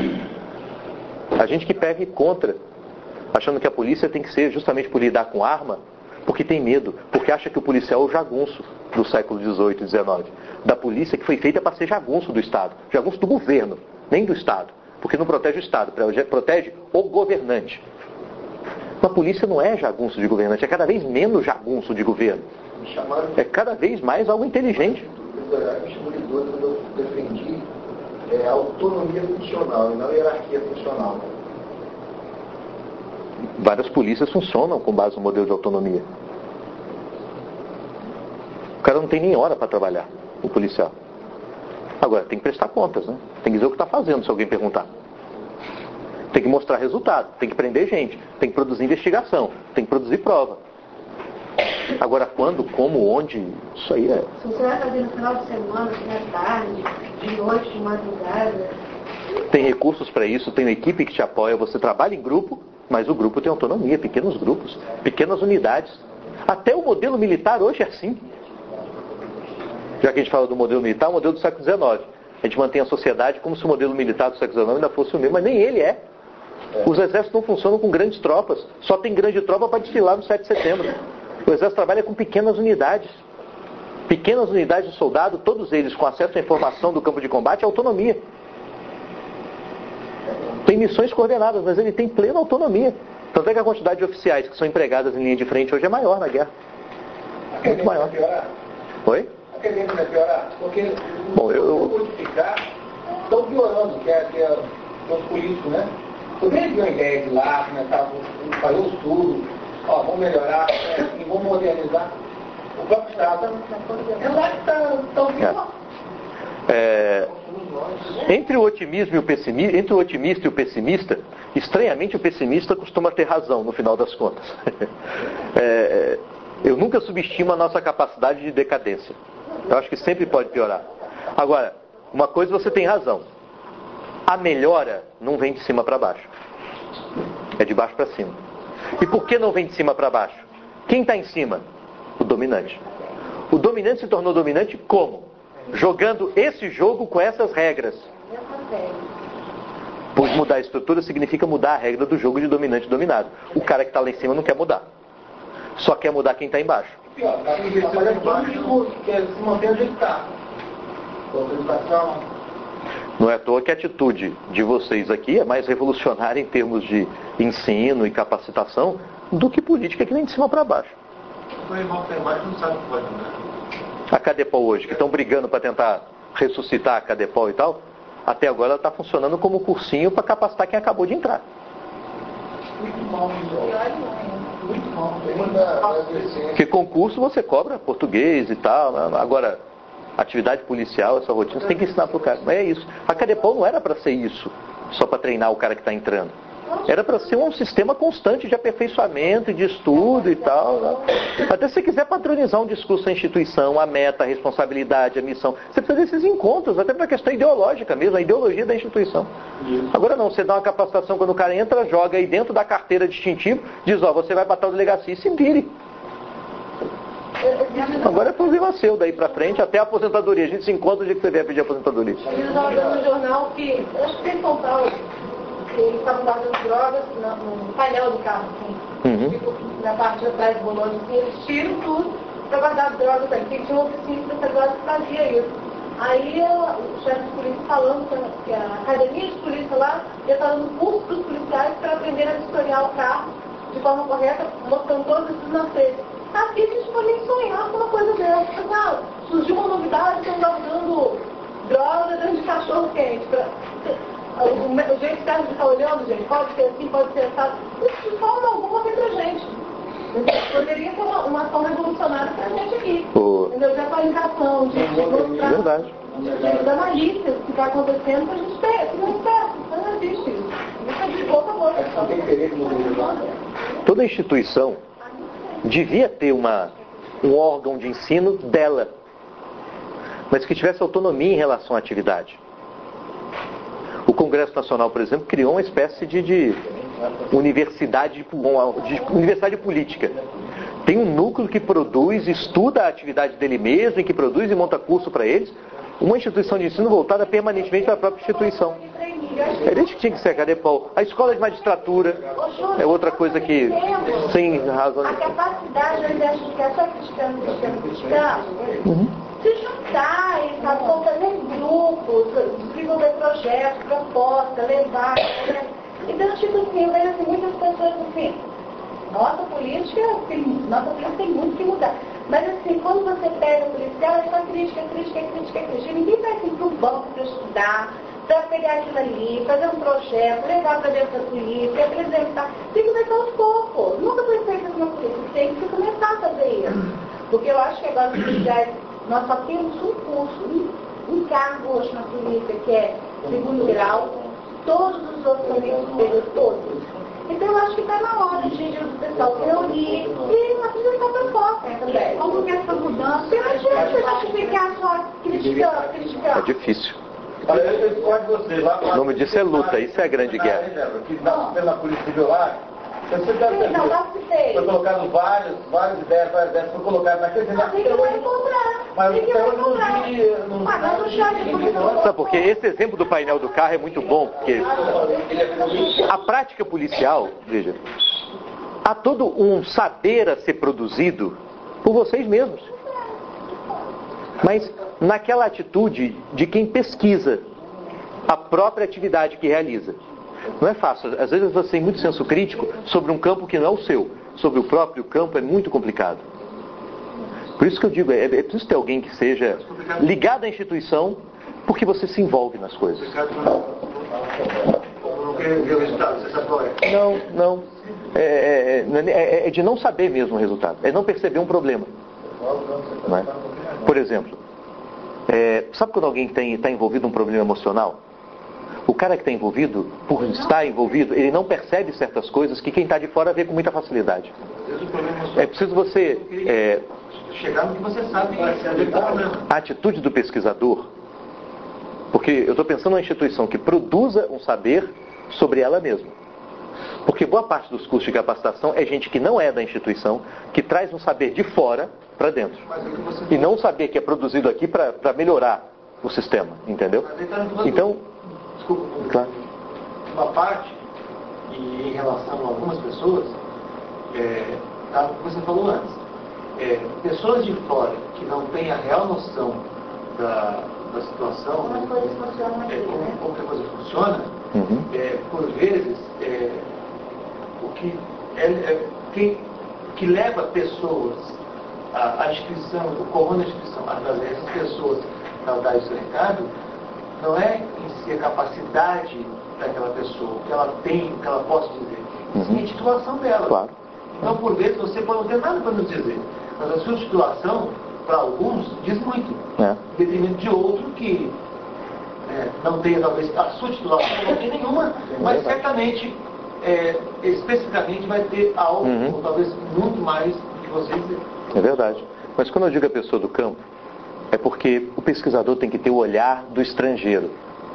A gente que pega e contra, achando que a polícia tem que ser justamente por lidar com arma, porque tem medo, porque acha que o policial é o jagunço do século dezoito e dezenove. Da polícia que foi feita para ser jagunço do Estado. Jagunço do governo, nem do Estado. Porque não protege o Estado, protege o governante. A polícia não é jagunço de governante, é cada vez menos jagunço de governo. É cada vez mais algo inteligente.
Me chamou de doido quando eu defendi é, a autonomia funcional e não a hierarquia funcional.
Várias polícias funcionam com base no modelo de autonomia. O cara não tem nem hora para trabalhar, o policial. Agora, tem que prestar contas, né? Tem que dizer o que está fazendo, se alguém perguntar. Tem que mostrar resultado, tem que prender gente, tem que produzir investigação, tem que produzir prova. Agora, quando, como, onde, isso aí é...
Se você vai fazer no final de semana, de tarde, de noite, de madrugada...
Tem recursos para isso, tem uma equipe que te apoia, você trabalha em grupo, mas o grupo tem autonomia, pequenos grupos, pequenas unidades. Até o modelo militar hoje é assim. Já que a gente fala do modelo militar, o modelo do século dezenove. A gente mantém a sociedade como se o modelo militar do século dezenove ainda fosse o mesmo, mas nem ele é. Os exércitos não funcionam com grandes tropas. Só tem grande tropa para desfilar no sete de setembro. O exército trabalha com pequenas unidades. Pequenas unidades de soldado, todos eles com acesso à informação do campo de combate e autonomia. Tem missões coordenadas, mas ele tem plena autonomia. Tanto é que a quantidade de oficiais que são empregadas em linha de frente hoje é maior na guerra. Muito maior. Oi?
A tendência vai piorar, porque
Bom, eu...
eu... modificar, estão piorando, que é, que é os políticos, né? Eu nem vi uma ideia de lá, começar a fazer um estudo, ó, vamos melhorar, é, e vamos modernizar. O próprio Estado é lá que estão
é. é, entre o otimismo e o pessimismo, entre o otimista e o pessimista, estranhamente o pessimista costuma ter razão no final das contas. é, eu nunca subestimo a nossa capacidade de decadência. Eu acho que sempre pode piorar. Agora, uma coisa você tem razão. A melhora não vem de cima para baixo. É de baixo para cima. E por que não vem de cima para baixo? Quem está em cima? O dominante. O dominante se tornou dominante como? Jogando esse jogo com essas regras. Pois mudar a estrutura significa mudar a regra do jogo de dominante e dominado. O cara que está lá em cima não quer mudar. Só quer mudar quem está embaixo.
Pior, tá fazendo tudo que se manter onde ele está. Educação.
Não é à toa que a atitude de vocês aqui é mais revolucionária em termos de ensino e capacitação do que política que vem de cima para baixo. A Cadepol hoje, que estão brigando para tentar ressuscitar a Cadepol e tal, até agora ela está funcionando como cursinho para capacitar quem acabou de entrar.
Muito bom, muito bom.
Porque concurso você cobra português e tal, agora... Atividade policial, essa rotina, você tem que ensinar para o cara. Mas é isso. A Cadepol não era para ser isso, só para treinar o cara que está entrando. Era para ser um sistema constante de aperfeiçoamento, de estudo e tal. Né? Até se você quiser padronizar um discurso da instituição, a meta, a responsabilidade, a missão, você precisa desses encontros, até para a questão ideológica mesmo, a ideologia da instituição. Agora não, você dá uma capacitação quando o cara entra, joga aí dentro da carteira distintiva, diz, ó, você vai para tal delegacia e se vire. Agora é problema seu daí pra frente, até a aposentadoria. A gente se encontra o dia que você vier pedir aposentadoria.
Eu estava vendo no jornal que, acho que em São Paulo, que eles estavam guardando drogas no, no painel do carro, assim.
Uhum.
Tipo, na parte de trás do volante, assim, eles tiram tudo para guardar drogas aqui, tinha uma oficina de drogas que fazia isso. Aí o chefe de polícia falando que a academia de polícia lá ia falando curso para os policiais para aprender a vistoriar o carro de forma correta, mostrando todos esses macete. Aqui a gente pode nem sonhar com uma coisa dessa. Ah, surgiu uma novidade, estão guardando droga dentro de cachorro quente. Pra... O, o jeito que a gente está olhando, gente, pode ser assim, pode ser assim. Isso de forma alguma vem pra gente. Poderia ser uma, uma ação revolucionária pra gente aqui.
Oh.
Entendeu? De atualização, de mostrar
Verdade.
de, da malícia que está acontecendo, pra gente ter, que não espera, não existe isso. Isso é de boca a boca.
Toda instituição devia ter uma, um órgão de ensino dela, mas que tivesse autonomia em relação à atividade. O Congresso Nacional, por exemplo, criou uma espécie de, de universidade, de universidade política. Tem um núcleo que produz, estuda a atividade dele mesmo, e que produz e monta curso para eles. Uma instituição de ensino voltada permanentemente para a própria instituição. É isso que tinha que ser a Cadepol. A escola de magistratura é outra coisa que, sem razão.
A capacidade, ao invés de ficar só criticando, criticando, criticando,
Uhum.
se juntar e sabe, fazer grupos, desenvolver projetos, propostas, levar. Né? Então, tipo assim, eu vejo assim, muitas pessoas assim, nossa política, tem, nossa política tem muito que mudar. Mas assim, quando você pega o policial, é só crítica, crítica, crítica, crítica. Ninguém vai assim para o banco para estudar, para pegar aquilo ali, fazer um projeto, levar para dentro da polícia, apresentar. Tem que começar aos poucos. Nunca foi feito isso na polícia. Tem que começar a fazer isso. Porque eu acho que agora os policiais, nós só temos um curso, um, um cargo hoje na polícia, que é segundo grau, todos os outros são meio superiores, todos. Então eu acho que está na hora de o pessoal se reunir e apresentar proposta também. Como que essa mudança? Eu não tinha que justificar só criticando, criticando.
É difícil.
Olha, eu discordo de você. Lá,
O nome disso é luta, isso é a grande guerra.
Que na, pela Polícia Civil lá, você deve
Sim, não, participei.
foi colocado vários, várias ideias, várias ideias, foi colocado naquele
Mas tem que eu encontrar.
Mas
Tem que
até
eu
hoje não
encontrar.
vi, não
Ah, mas no chat é porque não.
Sabe por quê? Esse exemplo do painel do carro é muito bom, porque a prática policial, veja, há todo um saber a ser produzido por vocês mesmos. Mas naquela atitude de quem pesquisa a própria atividade que realiza. Não é fácil. Às vezes você tem muito senso crítico sobre um campo que não é o seu. Sobre o próprio campo é muito complicado. Por isso que eu digo, é, é preciso ter alguém que seja ligado à instituição, porque você se envolve nas coisas. Não, não. É, é, é, é de não saber mesmo o resultado. É não perceber um problema. Não é? Por exemplo, é, sabe quando alguém está envolvido num problema emocional? O cara que está envolvido, por estar envolvido, ele não percebe certas coisas que quem está de fora vê com muita facilidade. É preciso você... É,
chegar no que você sabe que vai ser o problema.
A atitude do pesquisador, porque eu estou pensando numa instituição que produza um saber sobre ela mesma. Porque boa parte dos cursos de capacitação é gente que não é da instituição, que traz um saber de fora para dentro. E não um saber que é produzido aqui para melhorar o sistema, entendeu? Então,
desculpa,
claro.
Uma parte, e em relação a algumas pessoas, é, tá, o que você falou antes, é, pessoas de fora que não têm a real noção da, da situação,
Como as coisas funcionam aqui,
é, como,
né?
como que a coisa funciona,
Uhum.
é, por vezes, é, o que, é, é, quem, que leva pessoas, a, a instituição, o comando da instituição, a trazer essas pessoas para dar esse recado, não é em si a capacidade daquela pessoa, o que ela tem, o que ela possa dizer,
Uhum.
sim a titulação dela.
Claro.
Então, por vezes, você pode não ter nada para nos dizer, mas a sua titulação, para alguns, diz muito,
É.
em detrimento de outro que é, não tenha, talvez, a sua titulação, não tem nenhuma, mas certamente, é, especificamente, vai ter algo,
Uhum.
ou talvez muito mais do que você dizer.
É verdade. Mas quando eu digo a pessoa do campo, é porque o pesquisador tem que ter o olhar do estrangeiro.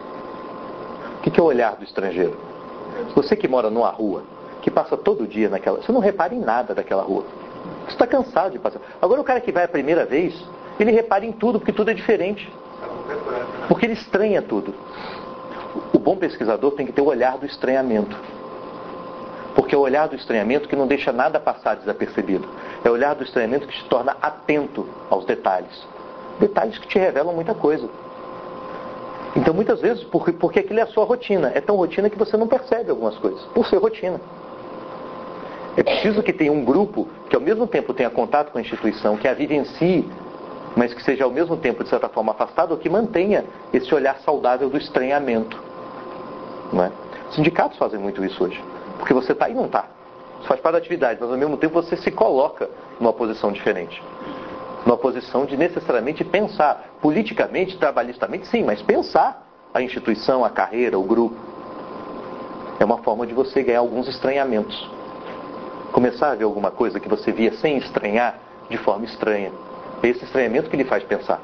O que é o olhar do estrangeiro? Você que mora numa rua, que passa todo dia naquela... Você não repara em nada daquela rua. Você está cansado de passar. Agora o cara que vai a primeira vez, ele repara em tudo, porque tudo é diferente. Porque ele estranha tudo. O bom pesquisador tem que ter o olhar do estranhamento. Porque que é o olhar do estranhamento que não deixa nada passar desapercebido. É o olhar do estranhamento que te torna atento aos detalhes. Detalhes que te revelam muita coisa. Então, muitas vezes, porque, porque aquilo é a sua rotina. É tão rotina que você não percebe algumas coisas, por ser rotina. É preciso que tenha um grupo que ao mesmo tempo tenha contato com a instituição, que a vivencie, mas que seja ao mesmo tempo, de certa forma, afastado, ou que mantenha esse olhar saudável do estranhamento. Não é? Sindicatos fazem muito isso hoje. Porque você está e não está. Isso faz parte da atividade, mas ao mesmo tempo você se coloca numa posição diferente. Numa posição de necessariamente pensar, politicamente, trabalhistamente, sim, mas pensar a instituição, a carreira, o grupo. É uma forma de você ganhar alguns estranhamentos. Começar a ver alguma coisa que você via sem estranhar, de forma estranha. É esse estranhamento que lhe faz pensar.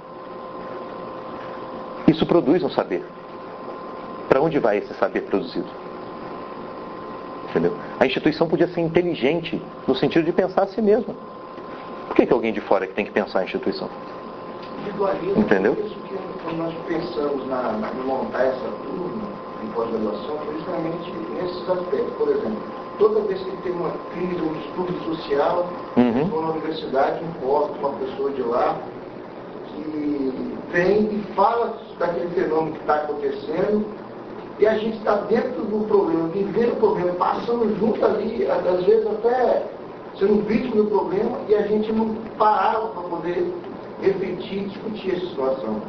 Isso produz um saber. Para onde vai esse saber produzido? Entendeu? A instituição podia ser inteligente no sentido de pensar a si mesma. Por que, que alguém de fora é que tem que pensar a instituição? Entendeu?
Isso que quando nós pensamos na, na, em montar essa turma em pós-graduação foi justamente nesses aspectos. Por exemplo, toda vez que tem uma crise, um distúrbio social,
uhum.
estou na universidade, importa uma pessoa de lá que vem e fala daquele fenômeno que está acontecendo, e a gente está dentro do problema, vivendo o problema, passando junto ali, às vezes até sendo vítima do problema, e a gente não parava para poder refletir e discutir essa situação.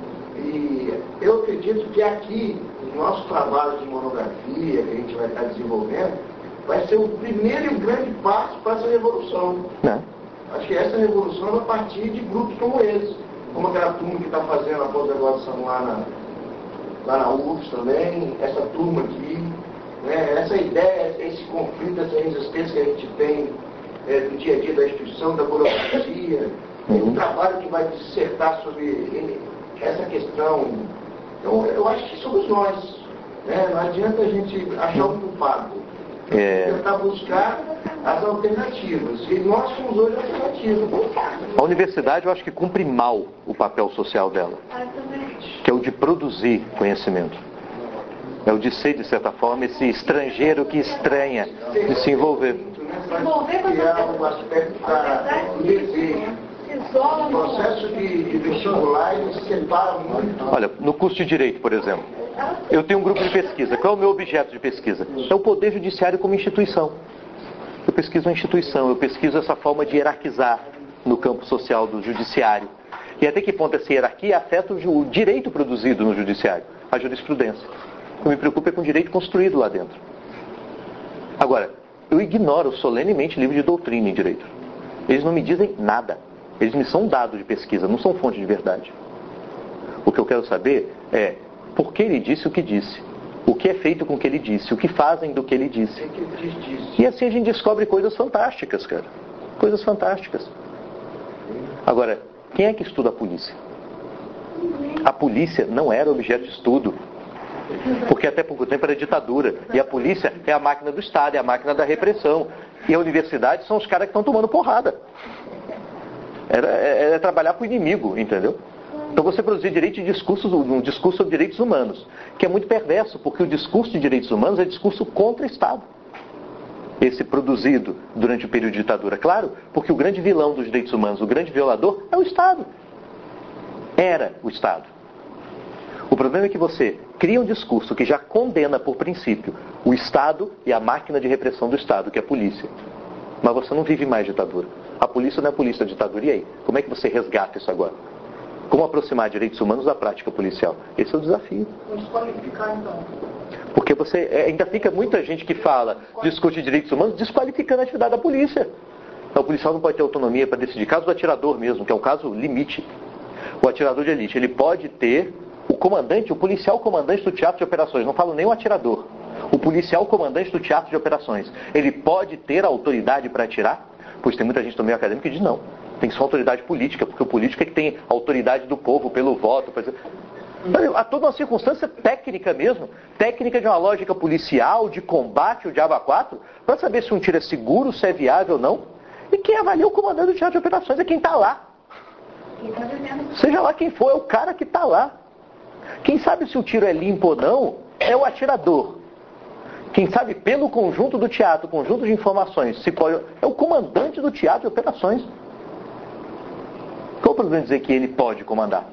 E eu acredito que aqui, o nosso trabalho de monografia que a gente vai estar desenvolvendo, vai ser o primeiro e o grande passo para essa revolução.
Não.
Acho que essa revolução vai partir de grupos como esse, como aquela turma que está fazendo a pós-graduação lá na, lá na U F S também, essa turma aqui, né, essa ideia, esse conflito, essa resistência que a gente tem é, do dia a dia da instituição, da burocracia, uhum. o trabalho que vai dissertar sobre essa questão. Então, eu acho que somos nós. Né? Não adianta a gente achar um culpado. É... tentar buscar as alternativas. E nós somos hoje alternativas.
A universidade, eu acho que cumpre mal o papel social dela, que é o de produzir conhecimento. É o de ser, de certa forma, esse estrangeiro que estranha de se envolver.
Criar um aspecto do desejo. O processo de, de vestibular, ele se separa muito.
Olha, no curso de Direito, por exemplo, eu tenho um grupo de pesquisa. Qual é o meu objeto de pesquisa? É o Poder Judiciário como instituição. Eu pesquiso a instituição, eu pesquiso essa forma de hierarquizar no campo social do judiciário. E até que ponto essa hierarquia afeta o direito produzido no judiciário, a jurisprudência. O que me preocupa é com o direito construído lá dentro. Agora, eu ignoro solenemente livro de doutrina em direito. Eles não me dizem nada. Eles me são dados de pesquisa, não são fonte de verdade. O que eu quero saber é por que ele disse o que disse, o que é feito com o que ele disse, o que fazem do que ele disse. E assim a gente descobre coisas fantásticas, cara. Coisas fantásticas. Agora, quem é que estuda a polícia? A polícia não era objeto de estudo. Porque até pouco tempo era ditadura. E a polícia é a máquina do Estado, é a máquina da repressão. E a universidade são os caras que estão tomando porrada. Era, era trabalhar para o inimigo, entendeu? Então você produzir direito de discurso, um discurso sobre direitos humanos, que é muito perverso, porque o discurso de direitos humanos é discurso contra o Estado. Esse produzido durante o período de ditadura, claro, porque o grande vilão dos direitos humanos, o grande violador, é o Estado. Era o Estado. O problema é que você cria um discurso que já condena por princípio o Estado e a máquina de repressão do Estado, que é a polícia. Mas você não vive mais ditadura. A polícia não é a polícia da ditadura. E aí? Como é que você resgata isso agora? Como aproximar direitos humanos da prática policial? Esse é o desafio.
Desqualificar, então.
Porque você ainda fica muita gente que fala, discute direitos humanos, desqualificando a atividade da polícia. Então, o policial não pode ter autonomia para decidir. Caso do atirador mesmo, que é um caso limite. O atirador de elite, ele pode ter o comandante, o policial comandante do teatro de operações. Não falo nem o atirador. O policial comandante do teatro de operações. Ele pode ter a autoridade para atirar? Pois tem muita gente no meio acadêmico que diz não. Tem que ser uma autoridade política, porque o político é que tem a autoridade do povo pelo voto. Por exemplo. Há toda uma circunstância técnica mesmo, técnica de uma lógica policial, de combate, o diabo a quatro, para saber se um tiro é seguro, se é viável ou não. E quem avalia o comandante do teatro de operações é quem está lá. Seja lá quem for, é o cara que está lá. Quem sabe se o tiro é limpo ou não é o atirador. Quem sabe pelo conjunto do teatro, conjunto de informações, se pode, é o comandante do teatro de operações. Qual o problema de dizer que ele pode comandar?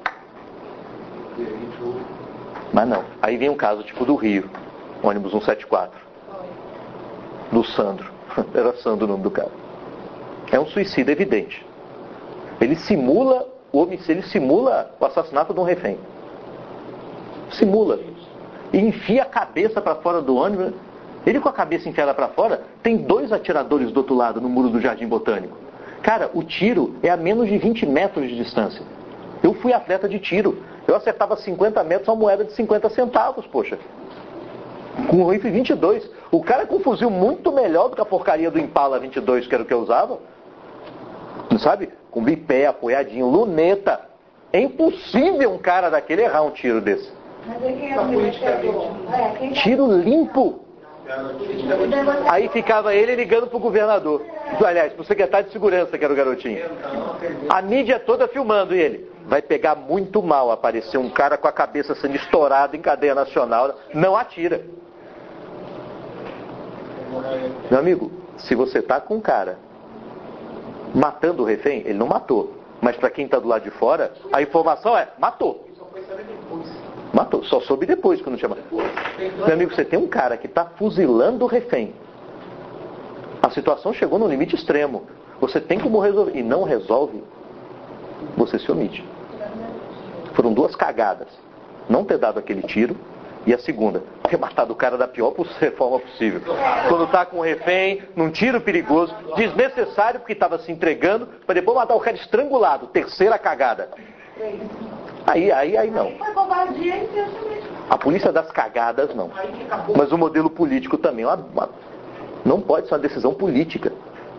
Mas não. Aí vem um caso tipo do Rio, ônibus cento e setenta e quatro, do Sandro. Era Sandro o nome do cara. É um suicídio evidente. Ele simula o homicídio, ele simula o assassinato de um refém. Simula. E enfia a cabeça para fora do ônibus. Ele com a cabeça enfiada para fora, tem dois atiradores do outro lado, no muro do Jardim Botânico. Cara, o tiro é a menos de vinte metros de distância. Eu fui atleta de tiro. Eu acertava cinquenta metros uma moeda de cinquenta centavos, poxa. Com um rifle vinte e dois. O cara com um fuzil muito melhor do que a porcaria do Impala vinte e dois, que era o que eu usava. Não sabe? Com bipé, apoiadinho, luneta. É impossível um cara daquele errar um tiro desse.
Mas é quem é politicamente.
Tiro limpo. Aí ficava ele ligando pro governador. Aliás, pro secretário de segurança, que era o garotinho. A mídia toda filmando ele. Vai pegar muito mal aparecer um cara com a cabeça sendo estourada em cadeia nacional. Não atira. Meu amigo, se você tá com um cara matando o refém, ele não matou. Mas para quem tá do lado de fora, a informação é, matou. Matou, só soube depois quando chama. Meu amigo, você tem um cara que está fuzilando o refém. A situação chegou no limite extremo. Você tem como resolver. E não resolve, você se omite. Foram duas cagadas. Não ter dado aquele tiro. E a segunda, ter matado o cara da pior forma possível. Quando está com um refém, num tiro perigoso, desnecessário porque estava se entregando, para depois matar o cara estrangulado. Terceira cagada. Aí, aí, aí não. A polícia das cagadas, não. Mas o modelo político também. Uma, uma, não pode ser uma decisão política.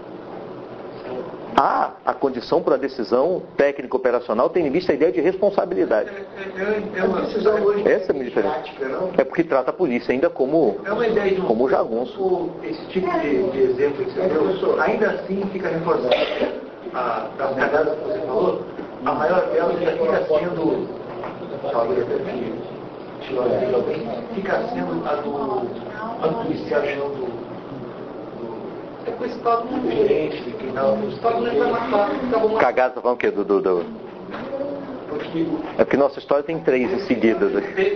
Há a condição para a decisão técnica operacional, tem em vista a ideia de responsabilidade. Essa é muito diferente. É porque trata a polícia ainda como, como jagunço.
Esse tipo de, de exemplo que você deu, ainda assim fica reforçado. A, das cagadas que você falou, a maior delas ainda fica sendo, talvez até que fica sendo a do, a do policial, não do, do. É com o Estado do gerente, que não. O Estado não vai matar.
Cagada, tá falando o quê? Do, do, do... É porque nossa história tem três em seguida.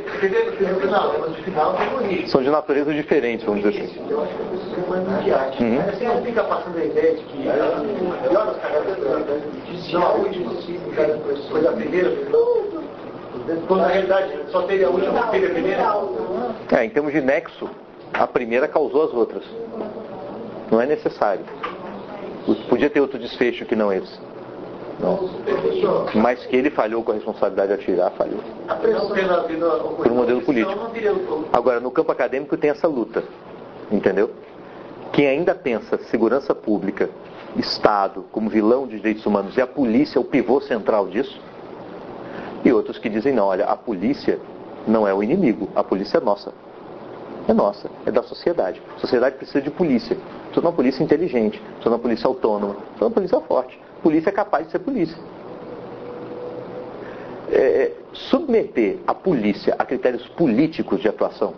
São de naturezas diferentes, vamos dizer assim.
Eu acho que isso é mais midiático. Você não fica passando a ideia de que a pior das cagadas não a última, foi a primeira, quando na realidade só teve a última, não teve a primeira.
É, em termos de nexo, a primeira causou as outras. Não é necessário. Podia ter outro desfecho que não esse. Não. Mas que ele falhou com a responsabilidade de atirar, falhou. Por um modelo político. Agora, no campo acadêmico tem essa luta. Entendeu? Quem ainda pensa segurança pública, Estado, como vilão de direitos humanos, e a polícia é o pivô central disso. E outros que dizem, não, olha, a polícia não é o inimigo, a polícia é nossa. É nossa, é da sociedade. A sociedade precisa de polícia. Precisa de uma polícia inteligente, precisa de uma polícia autônoma, precisa de uma polícia forte. Polícia é capaz de ser polícia. É, submeter a polícia a critérios políticos de atuação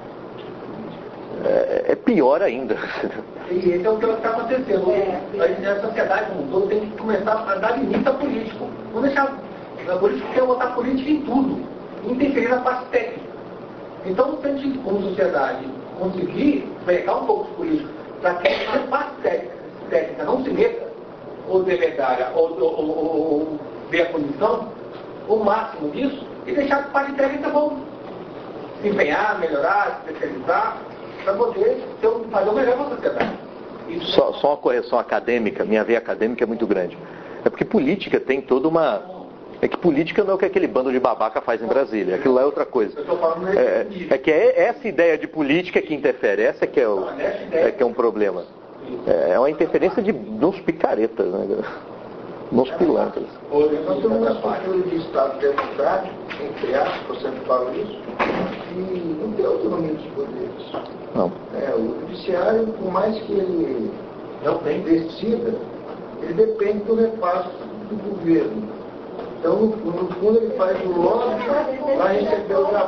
é, é pior ainda.
E esse é o que está acontecendo. A sociedade como um todo tem que começar a dar limite a político. Não deixar a política quer botar política em tudo, interferir na parte técnica. Então, se a gente, como sociedade, conseguir pegar um pouco os políticos para que a parte técnica, técnica não se meta, ou delegada, ou, ou, ou, ou ver a punição, o máximo disso, e deixar que a parte técnica vão se empenhar, melhorar, se especializar, para poder ter um, fazer o melhor para a sociedade. Isso
só, só uma correção acadêmica, minha veia acadêmica é muito grande. É porque política tem toda uma... É que política não é o que aquele bando de babaca faz em Brasília. Aquilo lá é outra coisa. É, é que é essa ideia de política que interfere. Essa que é, o, é, que é um problema. É uma interferência de uns picaretas, né? Uns pilantras.
Nós temos uma estrutura de Estado democrático, entre aspas, eu sempre falo isso, e não tem autonomia dos poderes.
Não.
É, o judiciário, por mais que ele não decida, ele depende do repasse do governo. Então, no, no fundo, ele faz o lobby para receber o jabá.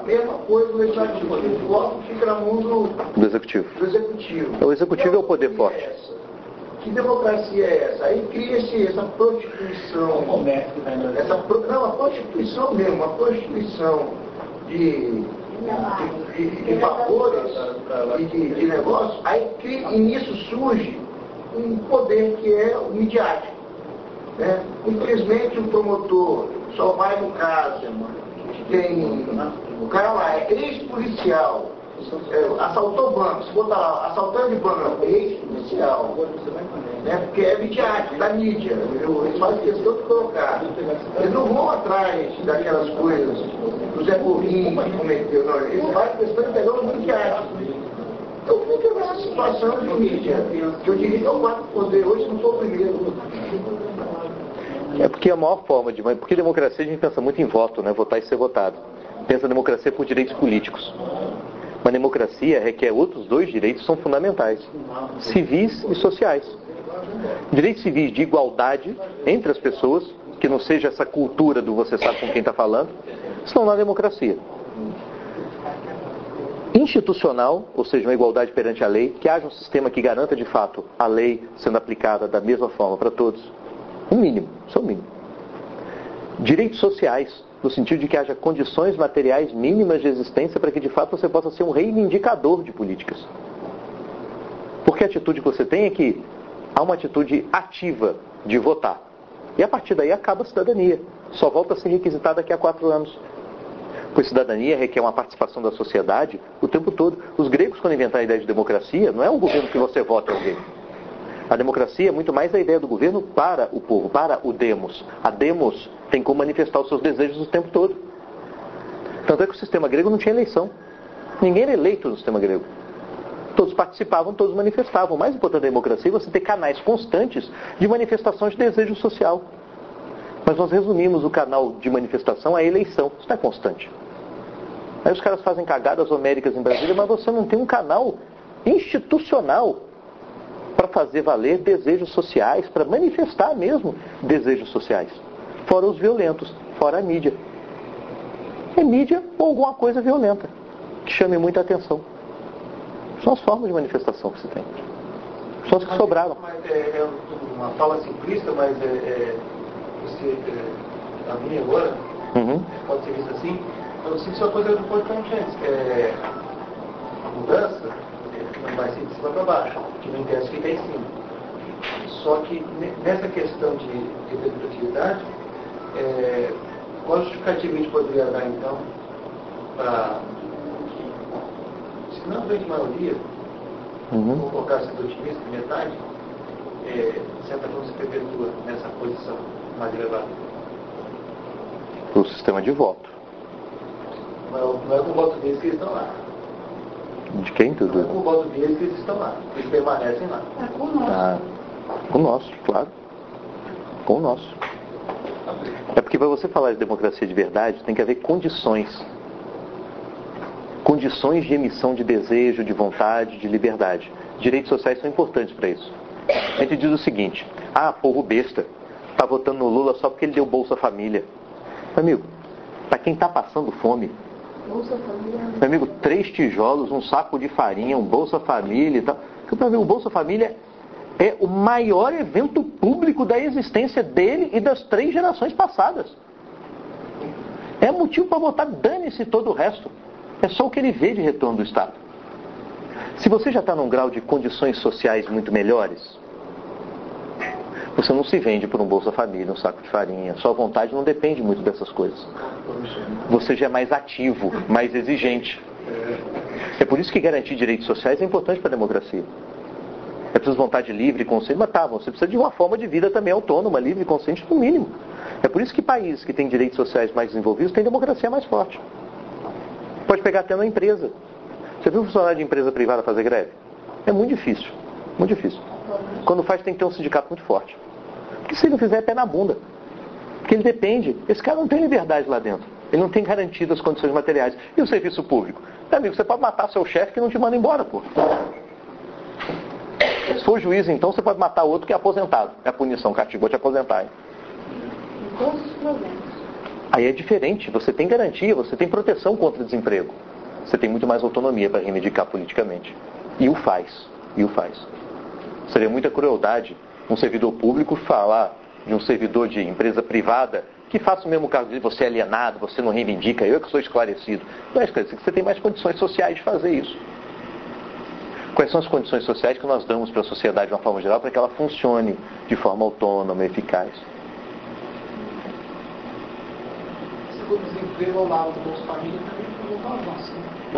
mesma coisa, o legislativo tem voto, fica na mão do,
do executivo.
do executivo.
O executivo é o poder forte.
É que democracia é essa? Aí cria-se essa prostituição, essa pro, não, a prostituição mesmo, uma prostituição de, de, de, de valores e de, de negócios, aí cria, e nisso surge um poder que é o midiático. Né? Infelizmente o promotor só vai no caso que tem o cara lá, é ex-policial, é, assaltou banco, se botar lá, assaltante de banco, ex-policial, né? Porque é midiático, da mídia, eu, eles fazem questão de colocar. Eles não vão atrás daquelas coisas do Zé Povinho que cometeu, não, eles fazem questão de pegar os midiáticos. Então fica nessa situação de mídia, que eu diria que é o quarto poder, hoje não sou o primeiro.
É porque a maior forma de... Porque democracia a gente pensa muito em voto, né? Votar e ser votado. Pensa democracia por direitos políticos. Uma democracia requer outros dois direitos que são fundamentais. Civis e sociais. Direitos civis de igualdade entre as pessoas, que não seja essa cultura do você sabe com quem está falando, senão não há democracia. Institucional, ou seja, uma igualdade perante a lei, que haja um sistema que garanta de fato a lei sendo aplicada da mesma forma para todos. Um mínimo, só um mínimo. Direitos sociais, no sentido de que haja condições materiais mínimas de existência para que de fato você possa ser um reivindicador de políticas. Porque a atitude que você tem é que há uma atitude ativa de votar. E a partir daí acaba a cidadania. Só volta a ser requisitada daqui a quatro anos. Pois cidadania requer uma participação da sociedade o tempo todo. Os gregos, quando inventaram a ideia de democracia, não é um governo que você vota em alguém. A democracia é muito mais a ideia do governo para o povo, para o demos. A demos tem como manifestar os seus desejos o tempo todo. Tanto é que o sistema grego não tinha eleição. Ninguém era eleito no sistema grego. Todos participavam, todos manifestavam. O mais importante da democracia é você ter canais constantes de manifestação de desejo social. Mas nós resumimos o canal de manifestação à eleição. Isso não é constante. Aí os caras fazem cagadas homéricas em Brasília, mas você não tem um canal institucional para fazer valer desejos sociais, para manifestar mesmo desejos sociais. Fora os violentos, fora a mídia. É mídia ou alguma coisa violenta, que chame muita atenção. São as formas de manifestação que se tem. São as que sobraram.
Mas é, é uma fala simplista, mas é, é, você, é, a minha agora,
uhum.
pode ser visto assim, eu sinto que é uma coisa importante antes, que é a mudança, não vai ser de cima para baixo, que não interessa ficar em cima. Só que nessa questão de, de representatividade, é, qual justificativa a gente poderia dar então para, se não a grande maioria,
uhum.
vou colocar sendo otimista, metade, é, certa forma se perpetua nessa posição mais elevada?
O sistema de voto.
Não, não é com o voto deles que eles estão lá.
De quem tudo?
Não é com o voto deles que eles estão lá. Eles permanecem lá.
É com o nosso.
Ah, com o nosso, claro. Com o nosso. É porque para você falar de democracia de verdade, tem que haver condições. Condições de emissão de desejo, de vontade, de liberdade. Direitos sociais são importantes para isso. A gente diz o seguinte: ah, povo besta, está votando no Lula só porque ele deu Bolsa Família. Amigo, para quem está passando fome,
Bolsa Família.
meu amigo, três tijolos, um saco de farinha, um Bolsa Família e tal. Para ver, o Bolsa Família é o maior evento público da existência dele e das três gerações passadas. É motivo para votar, dane-se todo o resto. É só o que ele vê de retorno do Estado. Se você já está num grau de condições sociais muito melhores, você não se vende por um Bolsa Família, um saco de farinha. Sua vontade não depende muito dessas coisas. Você já é mais ativo, mais exigente. É por isso que garantir direitos sociais é importante para a democracia. É preciso vontade livre, consciente, mas tá, você precisa de uma forma de vida também autônoma, livre e consciente no mínimo. É por isso que países que têm direitos sociais mais desenvolvidos têm democracia mais forte. Pode pegar até na empresa. Você viu um funcionário de empresa privada fazer greve? É muito difícil, muito difícil. Quando faz tem que ter um sindicato muito forte. Porque se ele não fizer é pé na bunda. Porque ele depende. Esse cara não tem liberdade lá dentro. Ele não tem garantido as condições materiais. E o serviço público? Meu amigo, você pode matar seu chefe que não te manda embora, pô. Se for juiz, então, você pode matar outro que é aposentado. É a punição, castigo, vou te aposentar. Hein?
Em todos os problemas.
Aí é diferente, você tem garantia, você tem proteção contra desemprego. Você tem muito mais autonomia para reivindicar politicamente. E o faz, e o faz. Seria muita crueldade um servidor público falar de um servidor de empresa privada que faça o mesmo caso de você é alienado, você não reivindica, eu que sou esclarecido. Não é esclarecido, você tem mais condições sociais de fazer isso. Quais são as condições sociais que nós damos para a sociedade de uma forma geral para que ela funcione de forma autônoma, eficaz?
Se o desemprego ao lado dos famílias também não avança.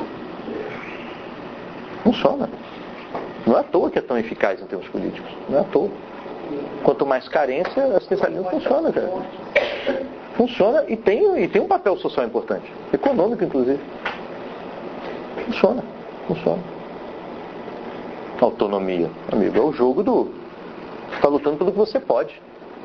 Funciona. Não é à toa que é tão eficaz em termos políticos. Não é à toa. Quanto mais carência, a assistencialismo funciona, cara. Funciona e tem, e tem um papel social importante. Econômico, inclusive. Funciona. Funciona. Autonomia, amigo, é o jogo do... Você está lutando pelo que você pode.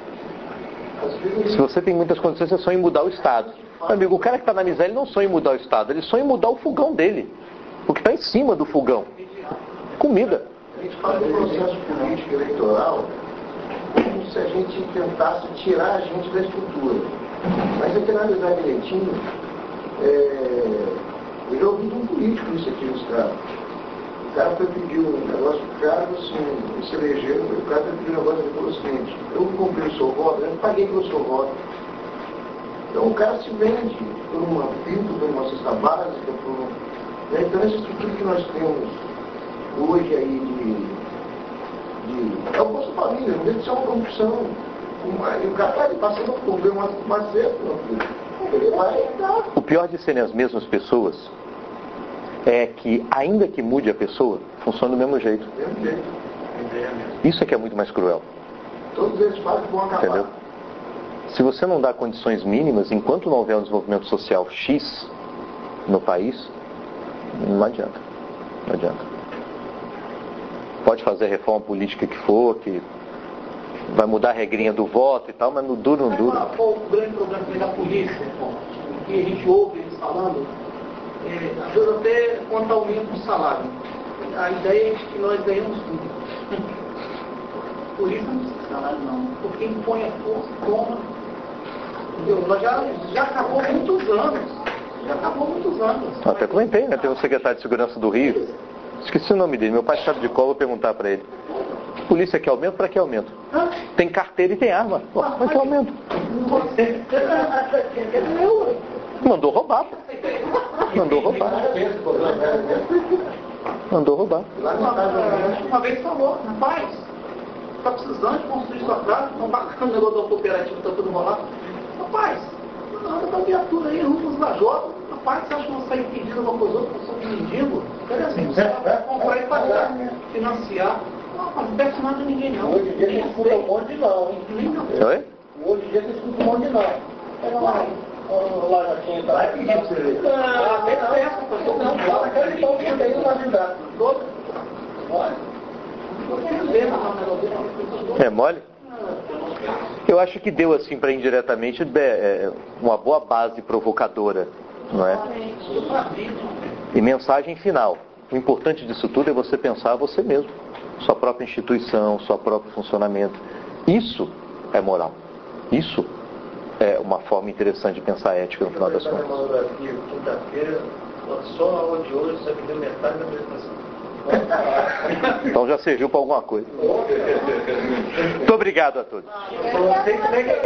Se você tem muitas condições, é só em mudar o Estado. Amigo, o cara que está na miséria, ele não sonha em mudar o Estado, ele sonha em mudar o fogão dele. O que está em cima do fogão. Comida.
A gente fala do processo político eleitoral como se a gente tentasse tirar a gente da estrutura. Mas se você analisar direitinho, é... eu já ouvi de um político isso aqui no Estado. O cara foi pedir um negócio pro cara, assim, ele se elegeu, o cara foi pedir um negócio e falou o seguinte: eu comprei o seu voto, eu paguei pelo seu voto. Então o cara se vende por uma vida, por uma cesta básica, por um... né? Então essa estrutura que nós temos hoje aí de, de... é o Bolsa Família, não deve ser uma corrupção. E o cara está passando por ver uma, uma cesta, ele vai dar.
O pior de serem as mesmas pessoas é que, ainda que mude a pessoa, funciona do mesmo jeito.
Mesmo jeito.
Isso é que é muito mais cruel.
Todos eles falam que vão acabar.
Entendeu? Se você não dá condições mínimas, enquanto não houver um desenvolvimento social X no país, não adianta. Não adianta. Pode fazer a reforma política que for, que vai mudar a regrinha do voto e tal, mas no duro não dura.
Qual o grande problema da polícia, o que a gente ouve eles falando, é, às vezes até quanto aumento do salário. A ideia é de que nós ganhamos tudo. Polícia não precisa de salário não, porque impõe a força, toma. Entendeu? Nós já, já acabou há muitos anos. Já acabou há muitos anos.
Até comentei, né? Tem um secretário de segurança do Rio. Esqueci o nome dele. Meu pai estava de cola, vou perguntar para ele. Polícia quer aumento? Para que aumento? Tem carteira e tem arma. Pô, para que aumento? Mandou roubar. Mandou roubar. Mandou roubar.
Uma, uma vez falou, rapaz, está precisando de construir sua casa, não bacana o negócio da cooperativa, está tudo rolado. Rapaz, anda com a viatura aí, rumo os lajotas. Rapaz, você acha que vão sair pedindo uma coisa outra, são mendigos? Quer assim, você vai comprar e pagar, financiar. Não, não deve nada a ninguém não.
Hoje em dia você escuta um monte de não, hein?
Oi?
Hoje em dia você escuta um monte de não. Pega lá, um lajotinho pra lá e pedir pra você ver.
Ah, tem festa, pastor.
Não, fala aquele pão que tem no ajudar.
Todo.
Olha.
É mole? Eu acho que deu assim para indiretamente uma boa base provocadora, não é? E mensagem final. O importante disso tudo é você pensar você mesmo, sua própria instituição, seu próprio funcionamento. Isso é moral. Isso é uma forma interessante de pensar a ética no final das contas.
Quinta-feira, só a aula de hoje, só me deu metade da apresentação.
Então já serviu para alguma coisa. Muito obrigado a todos.